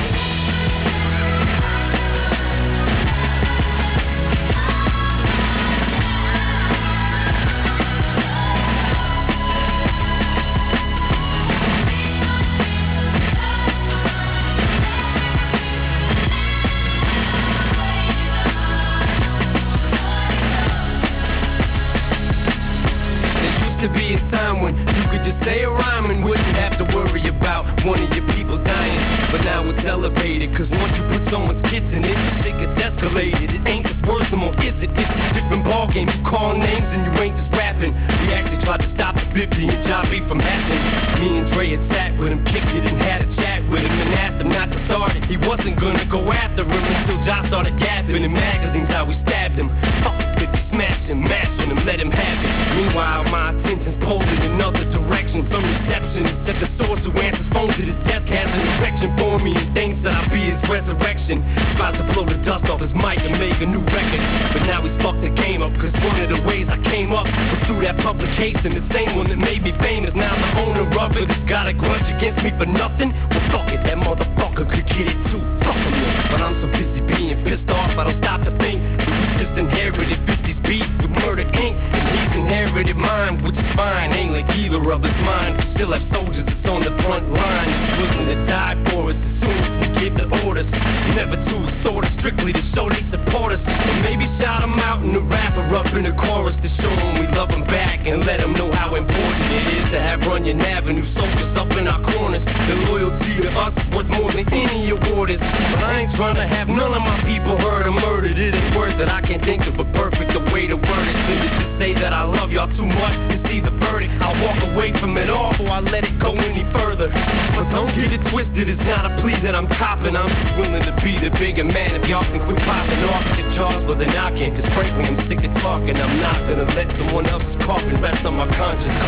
To be a time when you could just say a rhyme and wouldn't have to worry about one of your people dying. But now it's elevated, cause once you put someone's kids in it, the shit gets escalated. It ain't just words no more, is it? It's a different ballgame. You call names and you ain't just rapping. We actually tried to stop the 50 and job beat from happening. Me and Dre had sat with him, kicked it and had a chat with him and asked him not to start it. He wasn't gonna go after him until Ja started yapping in magazines how we stabbed him. Fuck 50, smashed him, mashing him, let him have it. Meanwhile, my attention's pulled in another direction. Some receptionist said the source who answers phones at his desk has an erection for me and thinks that I'll be his resurrection. Tries to blow the dust off his mic and make a new record, but now he's fucked the game up, cause one of the ways I came up was through that publication, the same one that made me famous. Now the owner of it has got a grudge against me for nothing. Well fuck it, that motherfucker could get it too. Fuck him, but I'm so busy being pissed off I don't stop to think that we just inherited 50's beef with Murder Inc. And he's inherited mine, which is fine. Ain't like either of us mind. We still have soldiers that's on the front line, that's willing to die for us as soon as we give the orders. Never to extort us, strictly to show they support us. Or maybe shout them out in the rapper up in the chorus to show them we love them back and let them know how important it is to have Runyon Avenue soldiers up in our corners. The loyalty to us is worth more than any award is. But I ain't trying to have none of my people hurt or murdered. It ain't worth it, I can't think of a perfect way to word it than to just say that I love y'all too much to see the verdict. I'll walk away from it all before I let it go any further. But don't get it twisted, it's not a plea that I'm copping. I'm just willing to be the bigger man if y'all can quit popping off at the jaws where they're knocking. Cause frankly I'm sick of talking. I'm not gonna let someone else's coffin rest on my conscience.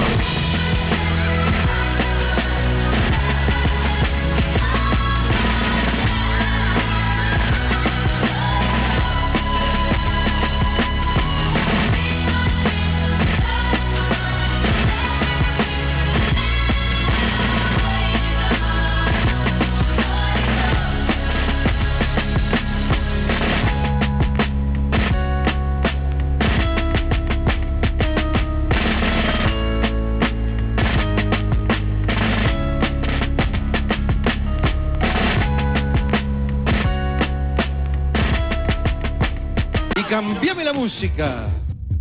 Cambiame la música.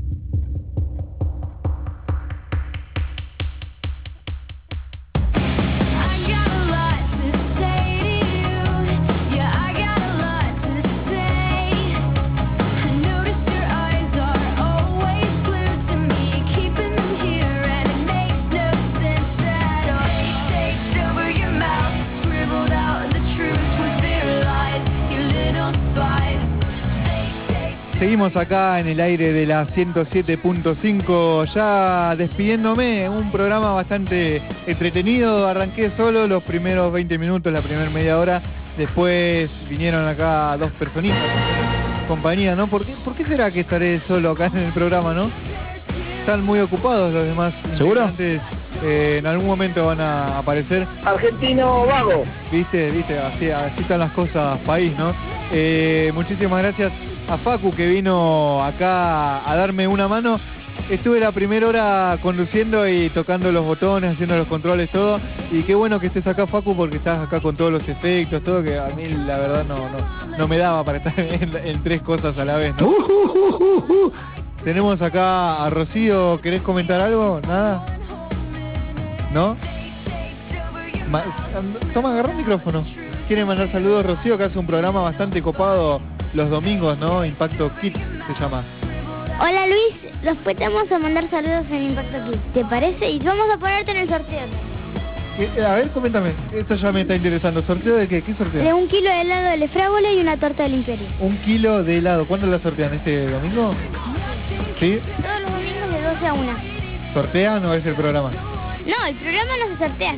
Seguimos acá en el aire de la 107.5, ya despidiéndome, un programa bastante entretenido. Arranqué solo los primeros 20 minutos, la primera media hora, después vinieron acá dos personitas, compañía, ¿no? ¿Por qué será que estaré solo acá en el programa, no? Están muy ocupados los demás. ¿Seguro? En algún momento van a aparecer. Argentino vago. Viste, así están las cosas, país, ¿no? Muchísimas gracias a Facu que vino acá a darme una mano. Estuve la primera hora conduciendo y tocando los botones, haciendo los controles, todo. Y qué bueno que estés acá, Facu, porque estás acá con todos los efectos, todo, que a mí la verdad no me daba para estar en tres cosas a la vez, ¿no? Tenemos acá a Rocío, ¿querés comentar algo? ¿Nada? ¿No? Toma, agarra el micrófono. ¿Quiere mandar saludos, Rocío, que hace un programa bastante copado los domingos, ¿no? Impacto Kids se llama. Hola Luis, después te vamos a mandar saludos en Impacto Kids, ¿te parece? Y vamos a ponerte en el sorteo. A ver, coméntame. Esto ya me está interesando. ¿Sorteo de qué? ¿Qué sorteo? De 1 kilo de helado de Lefragole y una torta del Imperio. 1 kilo de helado. ¿Cuándo la sortean? ¿Este domingo? ¿Sí? Todos los domingos de 12 a 1. ¿Sortean o es el programa? No, el programa no se sortea,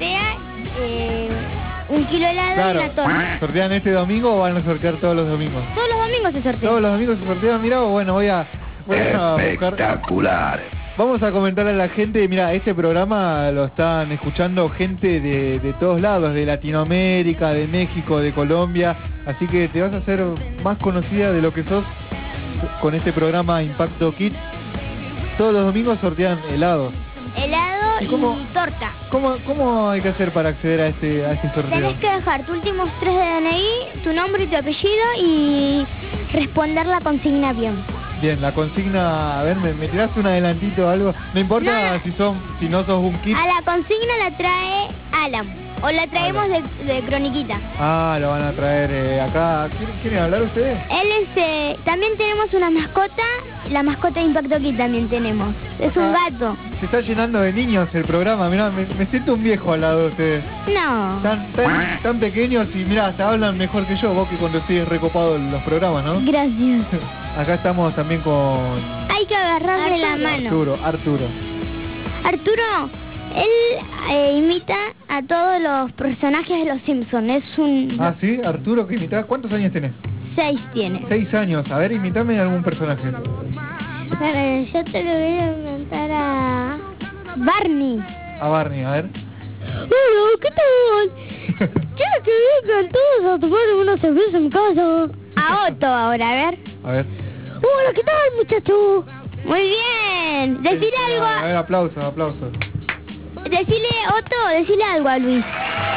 1 kilo de helado Claro. y una torta. ¿Sortean este domingo o van a sortear todos los domingos? Todos los domingos se sortea. Todos los domingos se sortean, mira, bueno, voy a buscar. Espectacular. Vamos a comentarle a la gente, mira, este programa lo están escuchando gente de todos lados, de Latinoamérica, de México, de Colombia, así que te vas a hacer más conocida de lo que sos con este programa Impacto Kids. Todos los domingos sortean helados. Helado ¿Y cómo? y torta. ¿Cómo hay que hacer para acceder a este sorteo? Tenés que dejar tus últimos 3 de DNI, tu nombre y tu apellido y responder la consigna bien. Bien, la consigna, a ver, ¿me tirás un adelantito o algo? No importa No. si no sos un kid. A la consigna la trae Alan o la traemos de Croniquita. Ah, lo van a traer acá. ¿Quieren hablar ustedes? Él es, también tenemos una mascota, la mascota de Impacto Kid también tenemos. Es un gato. Se está llenando de niños el programa, mirá, me siento un viejo al lado de ustedes. No. Tan pequeños y mirá, hasta hablan mejor que yo, vos que conducís recopado los programas, ¿no? Gracias. Acá estamos también con Hay que agarrarle la mano. Arturo. Arturo, él imita a todos los personajes de los Simpsons. Es un Ah, ¿sí? Arturo, que imitás. ¿Cuántos años tenés? 6 tiene. 6 años. A ver, imitame algún personaje. Yo te lo voy a inventar a Barney. A Barney, a ver. Hola, ¿qué tal? Quiero que vengan todos a tomar una cerveza en mi casa. A Otto ahora, a ver. A ver. Hola, ¿qué tal, muchacho? Muy bien. Decile algo A ver, aplausos. Decile, Otto, decile algo a Luis.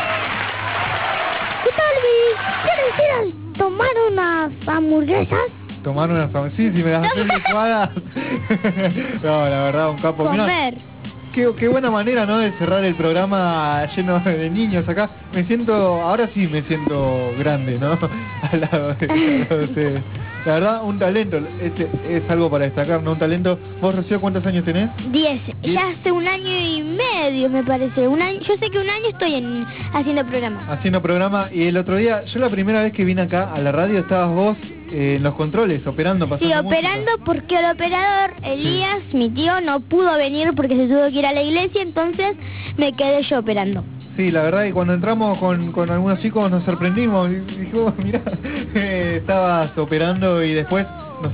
¿Qué tal, Luis? ¿Quieres ir a tomar unas hamburguesas? Tomar unas... Sí, si me las haces licuadas. No, la verdad, un capo. Mirá, Comer. qué buena manera, ¿no? De cerrar el programa lleno de niños acá. Ahora sí me siento grande, ¿no? Al lado de ustedes. La verdad, un talento. Es algo para destacar, ¿no? Un talento. ¿Vos, Rocío, cuántos años tenés? 10. Ya hace 1 año y medio, me parece. 1 año. Yo sé que 1 año estoy haciendo programa. Haciendo programa. Y el otro día, yo la primera vez que vine acá a la radio, estabas vos en los controles, operando, pasando Sí, operando música. porque el operador Elías, mi tío, no pudo venir porque se tuvo que ir a la iglesia, entonces me quedé yo operando. Sí, la verdad que cuando entramos con algunos chicos nos sorprendimos. Y dijimos, mirá, estabas operando y después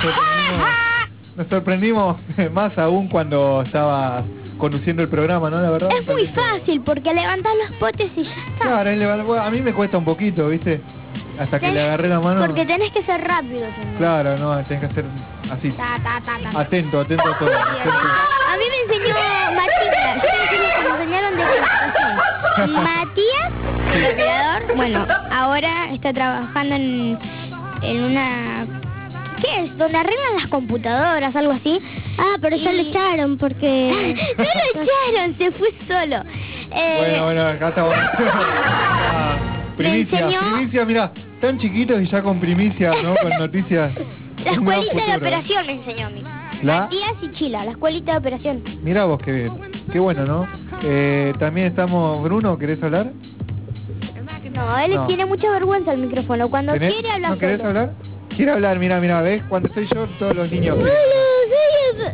nos sorprendimos más aún cuando estabas conduciendo el programa, ¿no? La verdad. Es muy fácil porque levantás los potes y ya está. Claro, a mí me cuesta un poquito, ¿viste? Hasta que le agarré la mano. Porque tenés que ser rápido, señor. Claro, no, tenés que hacer así. Ta, ta, ta, ta. Atento a todo. Atento. A mí me enseñó Matías. Yo te decía que me enseñaron de así. Matías, el operador, bueno, ahora está trabajando en una... ¿Qué es? Donde arreglan las computadoras, algo así. Ah, pero ya lo echaron porque... No lo echaron, se fue solo. Bueno, acá estamos. Primicia, enseñó- primicia, mirá, tan chiquitos y ya con primicia, ¿no? Con noticias. La Un gran escuelita de futuro. operación me enseñó a mí. ¿La? Matías y Chila, la escuelita de operación. Mirá vos, qué bien. Qué bueno, ¿no? También estamos... Bruno, ¿querés hablar? No, él No. tiene mucha vergüenza al micrófono. Cuando ¿Tenés- quiere hablar ¿No querés solo. hablar? Quiere hablar, mirá, ¿ves? Cuando estoy yo, todos los niños... Soy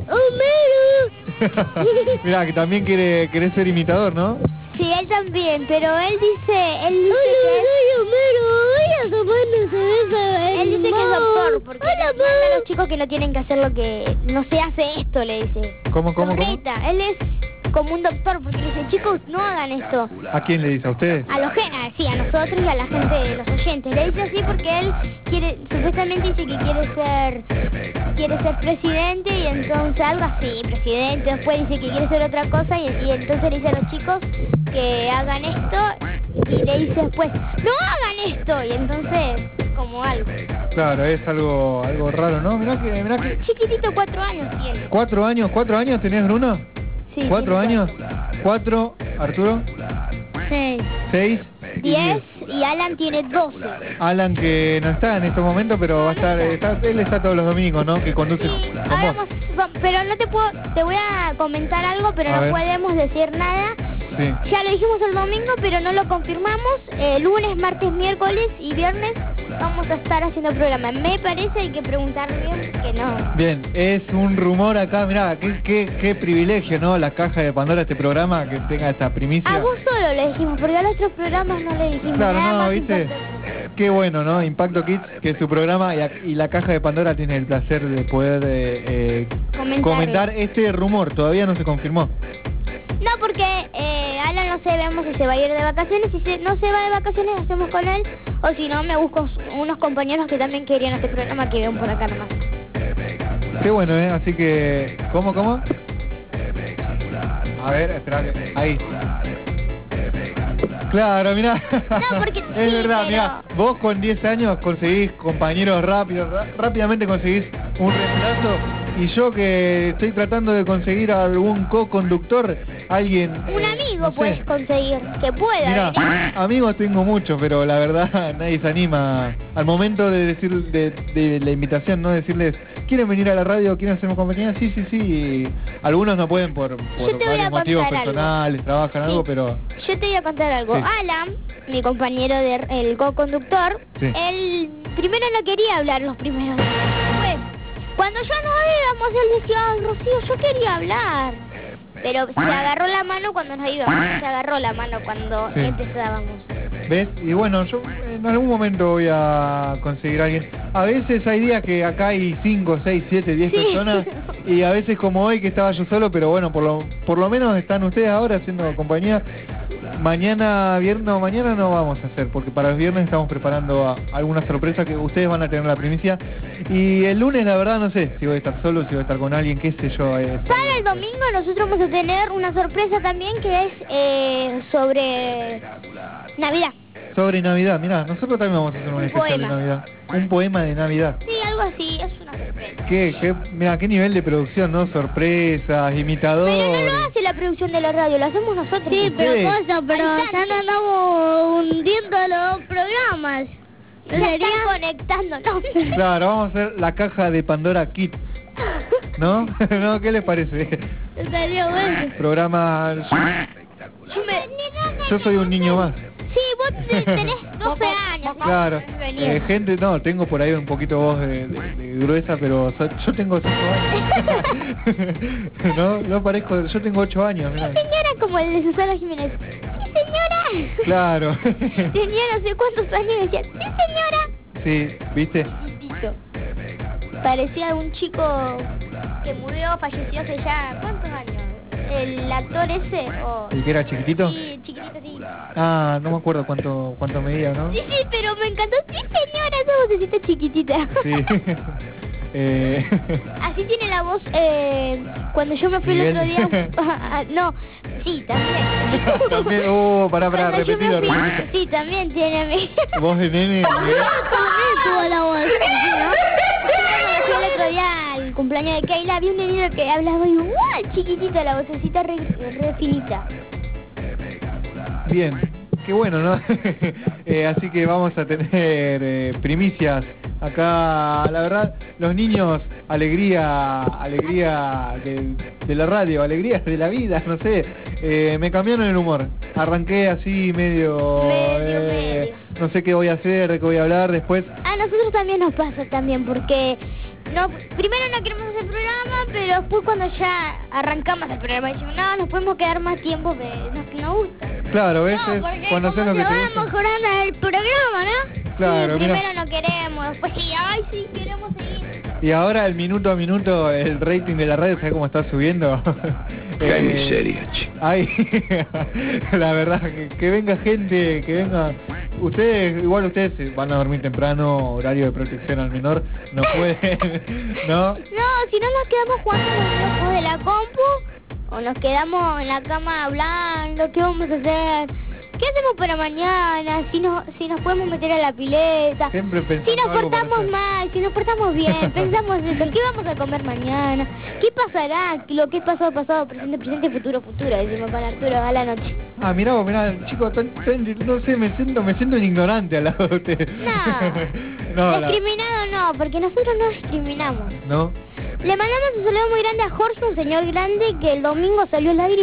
Homero. Mirá, que también querés ser imitador, ¿no? Sí, él también, pero él dice que soy Homero, voy a tomar una cerveza. Él dice que es doctor, porque le manda a los chicos que no tienen que hacer lo que... No se hace esto, le dice. ¿Cómo? Los reta. Él es como un doctor, porque le dice, chicos, no hagan esto. ¿A quién le dice? ¿A ustedes? A los sí, a nosotros y a la gente, los oyentes. Le dice así porque él supuestamente dice que quiere ser presidente y entonces algo así, presidente, después dice que quiere ser otra cosa y entonces le dice a los chicos que hagan esto y le dice después, no hagan esto, y entonces como algo. Claro, es algo raro, ¿no? Mirá que... Chiquitito, 4 años tiene. ¿4 años tenés, Bruno? Sí, 4 tiene años. 4, Arturo. 6. 6. 10 y Alan tiene 12. Alan, que no está en estos momentos, pero va a estar, él está todos los domingos, ¿no? Que conduce Sí, con ahora vos. pero no te voy a comentar algo, pero A no ver. podemos decir nada Sí. Ya lo dijimos el domingo, pero no lo confirmamos. Lunes, martes, miércoles y viernes vamos a estar haciendo programa. Me parece, hay que preguntar bien que no. Bien, es un rumor acá, mirá, qué privilegio, ¿no? La caja de Pandora, este programa, que tenga esta primicia. A vos solo le dijimos, porque a los otros programas no le dijimos Claro, nada no, más. ¿viste? Qué bueno, ¿no? Impacto Kids, que es su programa, y la caja de Pandora tiene el placer de poder comentar este rumor. Todavía no se confirmó. No, porque Alan no sabemos si se va a ir de vacaciones. Si no se va de vacaciones, hacemos con él. O si no, me busco unos compañeros que también querían este programa que ven por acá nomás. Qué bueno, ¿eh? Así que... ¿Cómo? A ver, espera que... Ahí. Claro, mirá. No, porque es sí, verdad, pero... mirá. Vos con 10 años conseguís compañeros rápidamente conseguís un reemplazo. Y yo que estoy tratando de conseguir algún co-conductor, alguien... Un amigo no sé. puedes conseguir, que pueda Mirá, venir. amigos tengo muchos, pero la verdad nadie se anima al momento de decir de la invitación, ¿no? Decirles, ¿quieren venir a la radio? ¿Quieren hacernos compañía? Sí. Y algunos no pueden por Yo te voy a varios motivos contar algo. personales, trabajan Sí. algo, pero... Yo te voy a contar algo. Sí. Alan, mi compañero el co-conductor, Sí. él primero no quería hablar los primeros días. Después, cuando ya nos íbamos, él decía, ay, Rocío, yo quería hablar. Pero se agarró la mano cuando nos íbamos, se agarró la mano cuando Sí. empezábamos. ¿Ves? Y bueno, yo en algún momento voy a conseguir a alguien. A veces hay días que acá hay 5, 6, 7, 10 Sí. personas. Y a veces como hoy que estaba yo solo, pero bueno, por lo menos están ustedes ahora haciendo compañía. Mañana no vamos a hacer, porque para el viernes estamos preparando alguna sorpresa que ustedes van a tener la primicia. Y el lunes la verdad no sé si voy a estar solo, si voy a estar con alguien, qué sé yo. Para el domingo nosotros vamos a tener una sorpresa también que es sobre Navidad. Sobre Navidad, mirá, nosotros también vamos a hacer un especial poema. de Navidad. Un poema de Navidad. Sí, algo así, es una sorpresa. Mirá, qué nivel de producción, ¿no? Sorpresas, imitadores. Pero no lo hace la producción de la radio, lo hacemos nosotros. Sí, pero Sí. pero Ahí ya está, no andamos hundiendo los programas. Ya están conectando, ¿no? Claro, vamos a hacer la caja de Pandora Kids. ¿No? ¿No? ¿Qué les parece? Estaría bueno. Programa... Yo soy un niño más. Sí, vos tenés 12 años. ¿no? Claro. Venía. Gente, no, tengo por ahí un poquito voz de gruesa, pero yo tengo 5 años. No parezco, yo tengo 8 años. Mirá. Señora, como el de Susana Jiménez. Sí, señora. Claro. Tenía no sé cuántos años y decía, sí, señora. Sí, ¿viste? Chiquitito. Parecía un chico que murió, falleció hace ya, ¿cuántos años? El actor ese, o... ¿El que era chiquitito? Sí, chiquitito, sí. Ah, no me acuerdo cuánto medía, ¿no? Sí, pero me encantó. Sí, señora, esa vocecita chiquitita. Sí. Así tiene la voz cuando yo me fui Miguel. el otro día. No, sí, también. También, pará, Cuando yo me repetido. fui- Sí, también tiene a mí. Voz de nene. Miguel. También tuvo la voz. Cuando me fui el otro día al cumpleaños de Keila, había un nenito que hablaba y ¡guau! Chiquitita, la vocecita re finita. Bien, qué bueno, ¿no? Así que vamos a tener primicias acá. La verdad, los niños, alegría de la radio, alegría de la vida, no sé. Me cambiaron el humor. Arranqué así medio. Medio. No sé qué voy a hacer, de qué voy a hablar después. A nosotros también nos pasa también, porque primero no queremos hacer programa, pero después cuando ya arrancamos el programa decimos, no, nos podemos quedar más tiempo que nos gusta. Claro, ¿ves? No, Es porque cuando haces como lo que se te va gusta. mejorando el programa, ¿no? Claro, Sí, mira. primero no queremos, después sí, ay, sí, queremos seguir. Y ahora el minuto a minuto el rating de la radio, ¿sabes cómo está subiendo? Qué miseria, chico. Ay, la verdad, que venga gente, que venga... Ustedes van a dormir temprano, horario de protección al menor, no pueden, ¿no? No, si no nos quedamos jugando los juegos de la compu, o nos quedamos en la cama hablando, ¿qué vamos a hacer? ¿Qué hacemos para mañana? Si nos podemos meter a la pileta. Siempre Si pensando nos algo para portamos hacer. mal, si nos portamos bien, pensamos eso, ¿qué vamos a comer mañana? ¿Qué pasará? Lo que es pasado, pasado, presente, presente, futuro, futuro, decimos con Arturo a la noche. Ah, mirá vos, mirá, chicos, no sé, me siento un ignorante al lado de ustedes. No, No, discriminado no, porque nosotros no discriminamos. ¿no? Le mandamos un saludo muy grande a Jorge, un señor grande que el domingo salió al aire y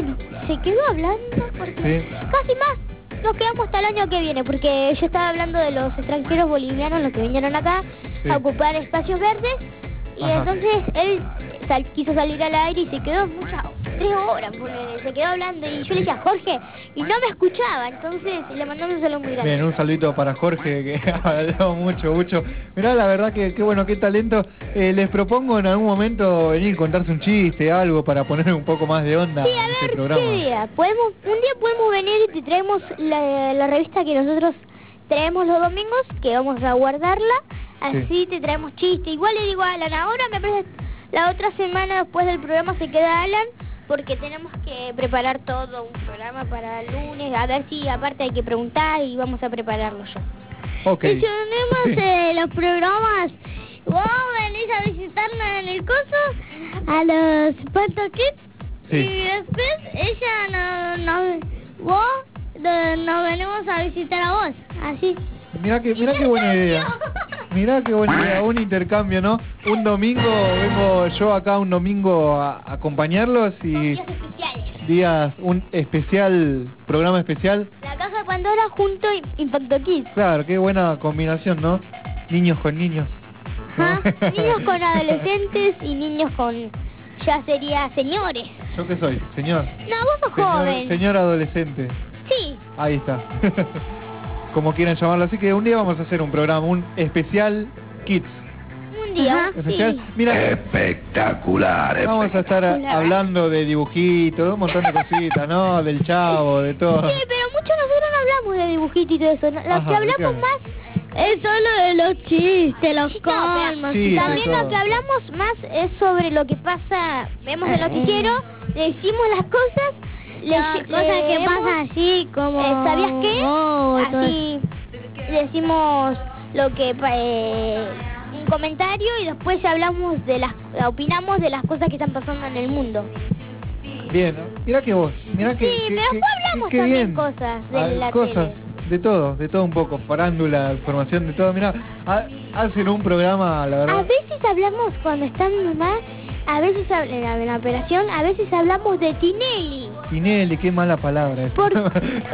se quedó hablando porque casi más nos quedamos hasta el año que viene, porque yo estaba hablando de los extranjeros bolivianos, los que vinieron acá a ocupar espacios verdes, y entonces él quiso salir al aire y se quedó 3 horas, se quedó hablando, y yo le decía Jorge, y no me escuchaba, entonces le mandamos un saludo muy grande. Bien, un saludito para Jorge, que habló mucho. Mirá, la verdad que qué bueno, qué talento. Les propongo en algún momento venir a contarse un chiste, algo, para poner un poco más de onda en este programa. ¿Qué día? Un día podemos venir y te traemos la revista que nosotros traemos los domingos, que vamos a guardarla, así te traemos chistes. Igual le digo a Alan, ahora me parece la otra semana después del programa se queda Alan, porque tenemos que preparar todo un programa para el lunes, a ver si aparte hay que preguntar y vamos a prepararlo yo. Y si unimos los programas, vos venís a visitarnos en el coso a los Pato Kids y después nos venimos a visitar a vos, así. Mirá qué buena idea. Mirá qué buena idea, un intercambio, ¿no? Un domingo, vengo yo acá un domingo a acompañarlos y un programa especial. La caja de Pandora junto a Impacto Kids. Claro, qué buena combinación, ¿no? Niños con niños. Niños con adolescentes y niños con, ya sería señores. ¿Yo qué soy? Señor. No, vos sos joven. Señor adolescente. Sí. Ahí está. Como quieran llamarlo, así que un día vamos a hacer un programa, un especial Kids. Un día, especial. Mira, espectacular. Vamos a estar hablando de dibujitos, un montón de cositas, ¿no? Del Chavo, de todo. Sí, pero mucho nosotros no hablamos de dibujitos y todo eso. Lo que hablamos más es solo de los chistes, los colmos. También lo que hablamos más es sobre lo que pasa, vemos el noticiero, le decimos las cosas. Cosas que pasan así como ¿sabías qué? Así decimos lo que un comentario y después hablamos opinamos de las cosas que están pasando en el mundo. Bien, ¿no? Mirá que vos, mirá que pero después hablamos también cosas de la tele. De todo un poco, farándula, información de todo. Mirá, hacen un programa, la verdad. A veces hablamos cuando está mi mamá. A veces en la operación, a veces hablamos de Tinelli. Tinelli, qué mala palabra esa. Hablamos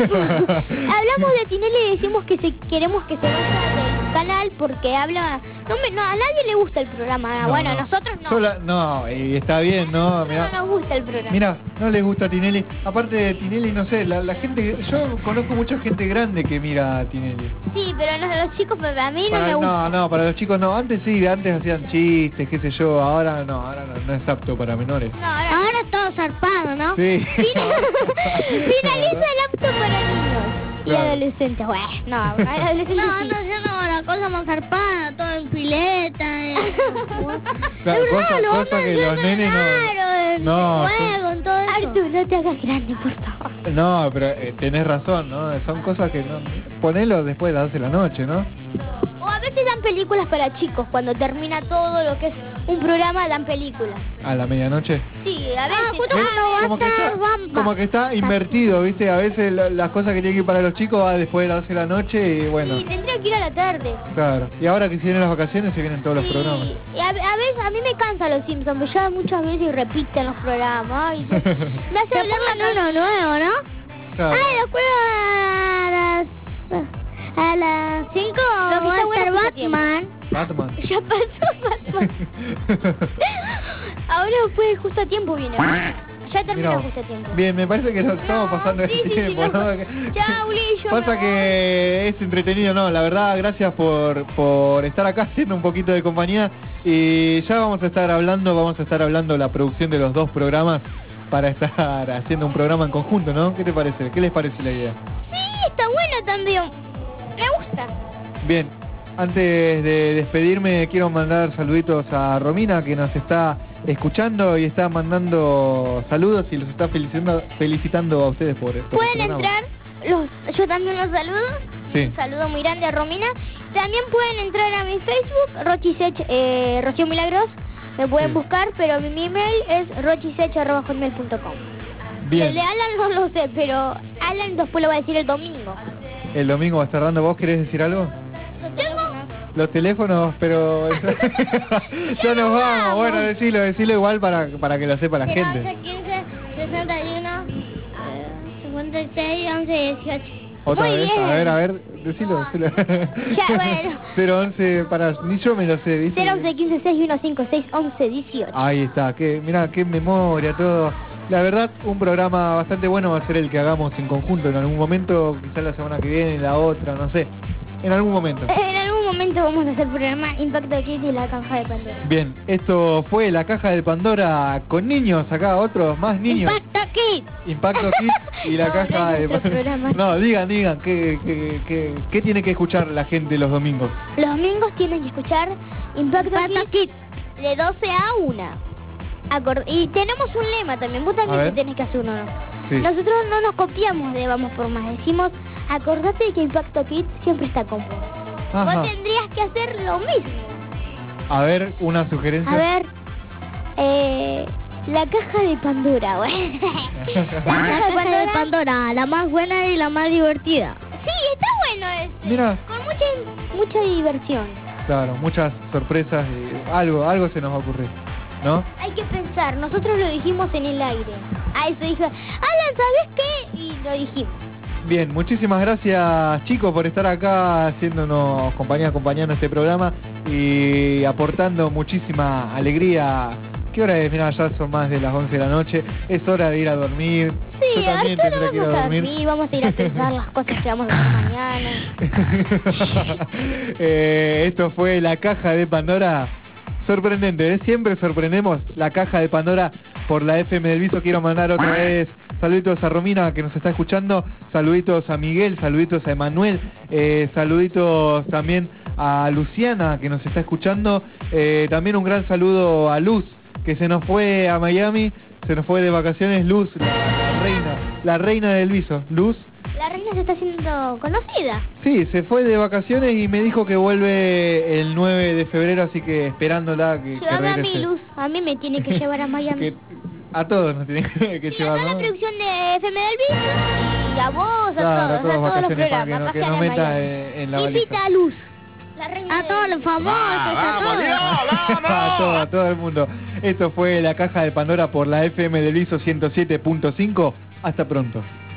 de Tinelli y decimos que queremos que se vaya del canal porque habla... No, a nadie le gusta el programa. Bueno, a nosotros no. Y está bien, ¿no? Mirá, no nos gusta el programa. Mira, no les gusta Tinelli. Aparte de Tinelli, no sé, la gente... Yo conozco mucha gente grande que mira a Tinelli. Sí, pero los chicos, a mí no me gusta. No, para los chicos no. Antes sí, antes hacían chistes, qué sé yo. Ahora no es apto para menores. No, ahora es todo zarpado, ¿no? Sí. Finaliza el apto para niños y adolescentes. Bueno, adolescentes la cosa más zarpada, todo en pileta. Claro, cosa que los nenes no. Juego, todo eso. Artur, no te hagas grande, por favor. No, pero tenés razón, ¿no? Son cosas que no... Ponelo después de las 12 de la noche, ¿no? O a veces dan películas para chicos, cuando termina todo lo que es un programa dan películas. ¿A la medianoche? Sí, a veces. Como que está invertido, ¿viste? A veces las cosas que tienen que ir para los chicos va después de las 12 de la noche y bueno. Sí, tendría que ir a la tarde. Claro. Y ahora que se vienen las vacaciones se vienen todos los programas. Y a veces a mí me cansa los Simpsons, porque ya muchas veces repiten los programas. Y me hace hablar uno nuevo, ¿no? Claro. Después a las 5 Lo que va está a bueno estar Batman. Ya pasó Batman. Ahora después justo a tiempo viene. Ya terminó justo a tiempo. Bien, me parece que nos estamos pasando el tiempo, ¿no? Chao, Lillo. Pasa que es entretenido, ¿no? La verdad, gracias por estar acá haciendo un poquito de compañía. Y ya vamos a estar hablando la producción de los dos programas para estar haciendo un programa en conjunto, ¿no? ¿Qué te parece? ¿Qué les parece la idea? Sí, está bueno también. Me gusta. Bien, antes de despedirme quiero mandar saluditos a Romina, que nos está escuchando y está mandando saludos y los está felicitando a ustedes por pueden entrar, yo también los saludo. Sí. Un saludo muy grande a Romina. También pueden entrar a mi Facebook, Rocío Milagros. Me pueden buscar, pero mi email es rochisech@hotmail.com. Bien. El de Alan no lo sé, pero Alan después lo va a decir el domingo. El domingo va a estar dando. ¿Vos querés decir algo? Los teléfonos, pero ya nos vamos. Bueno, decilo igual para que lo sepa la gente. 15, 61, 15, 6, 11, 18. Otra Muy vez, bien. a ver, decilo. Ya, bueno. 011, para, ni yo me lo sé, ¿viste? 0, 11, 15, 6, 1, 5, 6, 11, 18. Ahí está, mirá, qué memoria, todo. La verdad, un programa bastante bueno va a ser el que hagamos en conjunto en algún momento, quizás la semana que viene, la otra, no sé. En algún momento. En algún momento vamos a hacer programa Impacto Kid y la caja de Pandora. Bien, esto fue la caja de Pandora con niños, acá otros más niños. Impacto Kids. Impacto Kids y la No, caja no es de nuestro programa. No, digan, ¿qué tiene que escuchar la gente los domingos? Los domingos tienen que escuchar Impacto Kid de 12 a 1. Y tenemos un lema también, vos A también ver. te tenés que hacer uno, ¿no? Sí. Nosotros no nos copiamos de Vamos por Más, decimos, acordate de que Impacto Kid siempre está con vos. Ajá. Vos tendrías que hacer lo mismo. A ver, una sugerencia. A ver, la caja de Pandora, güey. La caja de Pandora, la más buena y la más divertida. Sí, está bueno ese. Mira. Con mucha diversión. Claro, muchas sorpresas, algo se nos va a ocurrir, ¿no? Hay que pensar, nosotros lo dijimos en el aire. A eso dijo, Alan, ¿sabes qué? Y lo dijimos. Bien, muchísimas gracias chicos por estar acá haciéndonos compañía, acompañando este programa y aportando muchísima alegría. ¿Qué hora es? Mira, ya son más de las 11 de la noche, es hora de ir a dormir. Sí, Yo también ahorita tendré que ir a vamos a dormir. dormir, vamos a ir a pensar las cosas que vamos a hacer mañana. Esto fue la caja de Pandora. Sorprendente, ¿eh? Siempre sorprendemos la caja de Pandora por la FM del Viso. Quiero mandar otra vez saluditos a Romina que nos está escuchando, saluditos a Miguel, saluditos a Emanuel, saluditos también a Luciana que nos está escuchando, también un gran saludo a Luz que se nos fue a Miami, se nos fue de vacaciones. Luz, la reina del Viso, Luz. La reina se está haciendo conocida. Sí, se fue de vacaciones y me dijo que vuelve el 9 de febrero, así que esperándola que Llévame a regrese. mi Luz, a mí me tiene que llevar a Miami. Que a todos nos tienen que Sí, llevar, a toda la ¿no? producción de FM del Viso y a vos, Claro, a todos los vacaciones para programas. que pasear nos a meta Miami. en la valija. Invita a Luz, la reina A todos los famosos, a todos. A todo el mundo. Esto fue la caja de Pandora por la FM del Viso 107.5. Hasta pronto.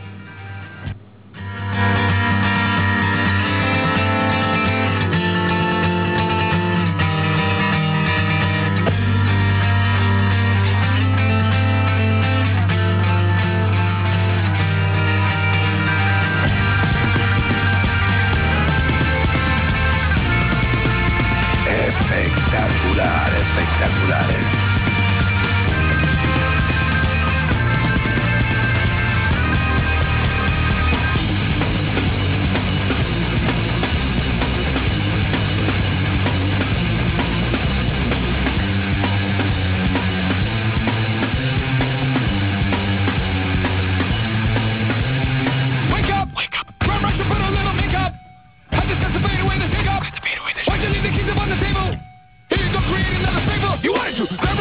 Espectacular, espectaculares. Wake up! Wake up! Run, rush, and put a little makeup. I just got to fade away the shake up. Why'd you leave the keys up on the table? Here you go, create another fable. You wanted to.